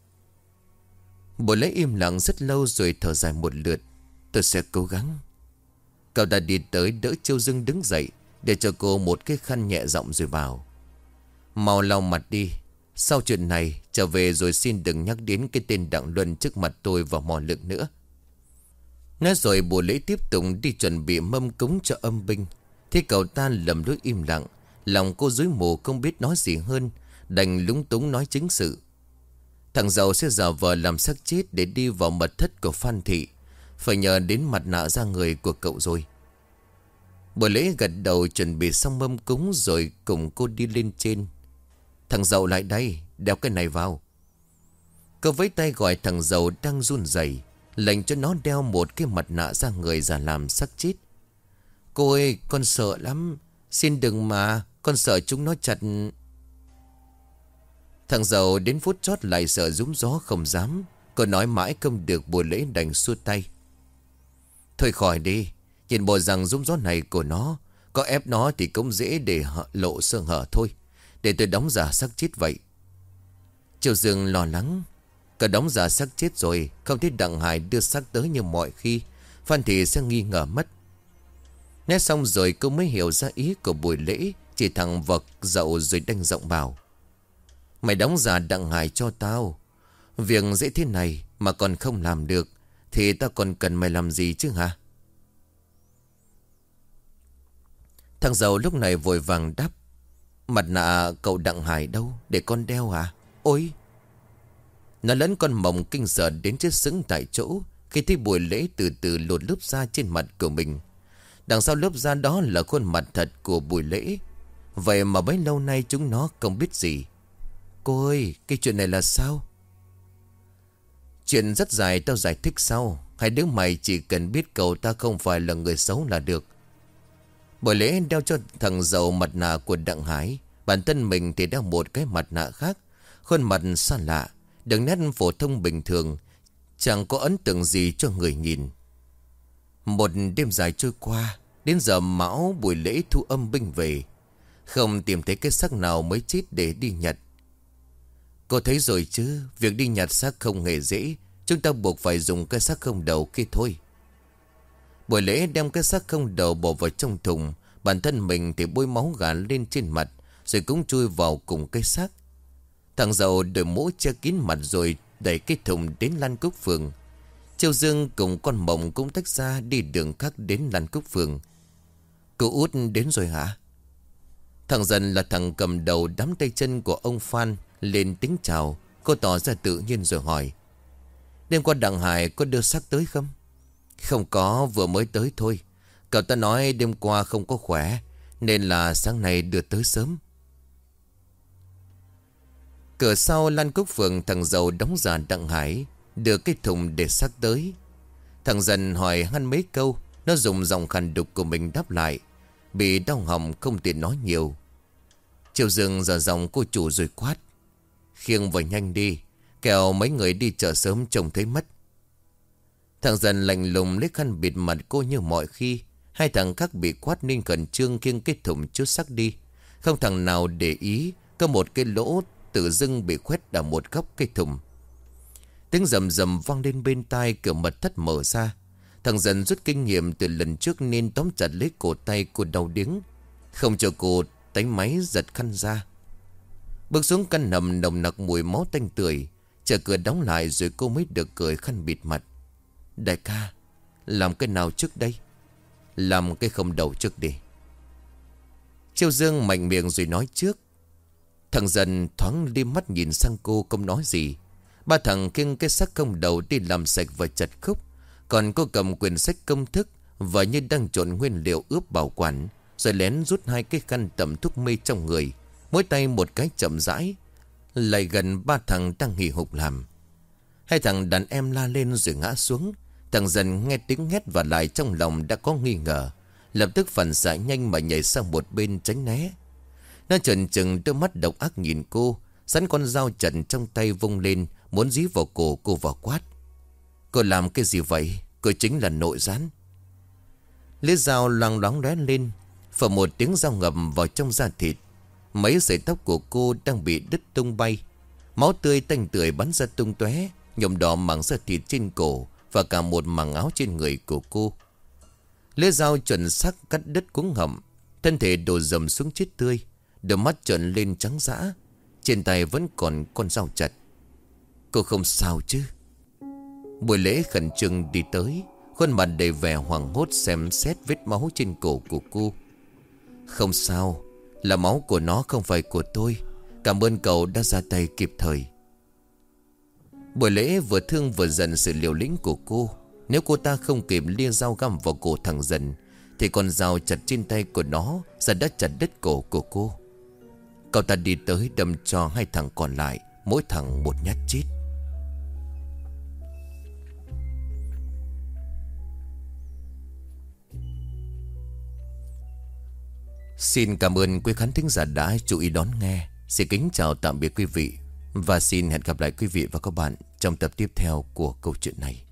Bồ Lễ im lặng rất lâu rồi thở dài một lượt. Tôi sẽ cố gắng. Cậu ta đi tới đỡ Châu Dương đứng dậy, để cho cô một cái khăn nhẹ giọng rồi bảo: Mau lau mặt đi. Sau chuyện này trở về rồi xin đừng nhắc đến cái tên Đặng Luân trước mặt tôi và mò lực nữa. Nói rồi Bồ Lễ tiếp tục đi chuẩn bị mâm cúng cho âm binh. Thế cậu ta lầm lũi im lặng. Lòng cô rối mù không biết nói gì hơn, đành lúng túng nói chính sự. Thằng giàu sẽ giả vờ làm xác chết để đi vào mật thất của Phan Thị. Phải nhờ đến mặt nạ ra người của cậu rồi. Bồ Lễ gật đầu chuẩn bị xong mâm cúng rồi cùng cô đi lên trên. Thằng giàu lại đây, đeo cái này vào. Cô với tay gọi thằng giàu đang run rẩy, lệnh cho nó đeo một cái mặt nạ ra người giả làm xác chết. Cô ơi, con sợ lắm. Xin đừng mà, con sợ chúng nó chặt. Thằng giàu đến phút chót lại sợ rúm gió không dám. Cô nói mãi không được, Bồ Lễ đành xua tay. Thôi khỏi đi. Nhìn bộ rằng rúm gió này của nó, có ép nó thì cũng dễ để lộ sơ hở thôi. Để tôi đóng giả xác chết vậy. Triệu Dương lo lắng. Cả đóng giả xác chết rồi, không thấy Đặng Hải đưa xác tới như mọi khi, Phan Thị sẽ nghi ngờ mất. Nghe xong rồi cô mới hiểu ra ý của Bồ Lễ, chỉ thẳng vật dậu rồi đanh giọng bảo: Mày đóng giả Đặng Hải cho tao. Việc dễ thế này mà còn không làm được thì tao còn cần mày làm gì chứ hả? Thằng giàu lúc này vội vàng đáp: Mặt nạ cậu Đặng Hải đâu, để con đeo hả? Ôi! Nó lẫn con mộng kinh sợ đến chết sững tại chỗ khi thấy Bồ Lễ từ từ lột lớp da trên mặt của mình. Đằng sau lớp da đó là khuôn mặt thật của Bồ Lễ. Vậy mà bấy lâu nay chúng nó không biết gì. Cô ơi, cái chuyện này là sao? Chuyện rất dài, tao giải thích sau. Hai đứa mày chỉ cần biết cậu ta không phải là người xấu là được. Bồ Lễ đeo cho thằng giàu mặt nạ của Đặng Hải. Bản thân mình thì đeo một cái mặt nạ khác. Khuôn mặt xa lạ, đường nét phổ thông bình thường, chẳng có ấn tượng gì cho người nhìn. Một đêm dài trôi qua, đến giờ mão Bồ Lễ thu âm binh về, không tìm thấy cái xác nào mới chết để đi nhặt. Cô thấy rồi chứ, việc đi nhặt xác không hề dễ. Chúng ta buộc phải dùng cái xác không đầu kia thôi. Bồ Lễ đem cái xác không đầu bỏ vào trong thùng. Bản thân mình thì bôi máu gà lên trên mặt, rồi cũng chui vào cùng cái xác. Thằng giàu đội mũ che kín mặt rồi đẩy cái thùng đến Lan Cúc Phường. Châu Dương cùng con Mộng cũng tách ra đi đường khác đến Lan Cúc Phường. Cô Út đến rồi hả? Thằng Dần là thằng cầm đầu đám tay chân của ông Phan lên tiếng chào. Cô tỏ ra tự nhiên rồi hỏi: Đêm qua Đặng Hải có đưa xác tới không? Không có, vừa mới tới thôi. Cậu ta nói đêm qua không có khỏe, nên là sáng nay đưa tới sớm. Cửa sau Lan Cúc Phường, thằng giàu đóng giả Đặng Hải đưa cái thùng để xác tới. Thằng Dần hỏi hắn mấy câu, nó dùng giọng khàn đục của mình đáp lại. Bị đau họng không tiện nói nhiều. Triệu Dương giờ giọng cô chủ rồi quát: Khiêng vào nhanh đi, kẻo mấy người đi chợ sớm trông thấy mất. Thằng Dần lạnh lùng lấy khăn bịt mặt cô như mọi khi. Hai thằng khác bị quát nên khẩn trương khiêng cái thùng chứa xác đi. Không thằng nào để ý có một cái lỗ tự dưng bị khoét ở một góc cái thùng. Tiếng rầm rầm vang lên bên tai, cửa mật thất mở ra. Thằng Dần rút kinh nghiệm từ lần trước nên tóm chặt lấy cổ tay cô đau điếng, không cho cô đánh máy giật khăn ra. Bước xuống căn hầm nồng nặc mùi máu tanh tưởi. Chờ cửa đóng lại rồi cô mới được cởi khăn bịt mặt. Đại ca, làm cái nào trước đây? Làm cái không đầu trước đi. Châu Dương mạnh miệng rồi nói trước. Thằng Dần thoáng liếc mắt nhìn sang cô, không nói gì. Ba thằng khiêng cái xác không đầu đi làm sạch và chặt khúc. Còn cô cầm quyển sách công thức và như đang trộn nguyên liệu ướp bảo quản, rồi lén rút hai cái khăn tẩm thuốc mê trong người, mỗi tay một cái chậm rãi lại gần ba thằng đang hì hục làm. Hai thằng đàn em la lên rồi ngã xuống. Thằng Dần nghe tiếng hét và lại trong lòng đã có nghi ngờ, lập tức phản xạ nhanh mà nhảy sang một bên tránh né. Nó chần chừng đôi mắt độc ác nhìn cô, sẵn con dao chặn trong tay vung lên, muốn dí vào cổ cô và quát: Cô làm cái gì vậy? Cô chính là nội gián. Lưỡi dao loang loáng lóe lên, phở một tiếng dao ngầm vào trong da thịt. Mấy sợi tóc của cô đang bị đứt tung bay. Máu tươi tanh tưởi bắn ra tung tóe, nhuộm đỏ mảng da thịt trên cổ và cả một mảng áo trên người của cô. Lưỡi dao chuẩn xác cắt đứt cuống họng. Thân thể đổ dầm xuống chết tươi. Đôi mắt trợn lên trắng dã. Trên tay vẫn còn con dao chặt. Cô không sao chứ? Buổi lễ khẩn trương đi tới, khuôn mặt đầy vẻ hoảng hốt xem xét vết máu trên cổ của cô. Không sao, là máu của nó không phải của tôi. Cảm ơn cậu đã ra tay kịp thời. Buổi lễ vừa thương vừa giận sự liều lĩnh của cô. Nếu cô ta không kịp lia dao găm vào cổ thằng Dần, thì con dao chặt trên tay của nó sẽ đã chặt đứt cổ của cô. Cậu ta đi tới đâm cho hai thằng còn lại, mỗi thằng một nhát chít. Xin cảm ơn quý khán thính giả đã chú ý đón nghe. Xin kính chào tạm biệt quý vị. Và xin hẹn gặp lại quý vị và các bạn trong tập tiếp theo của câu chuyện này.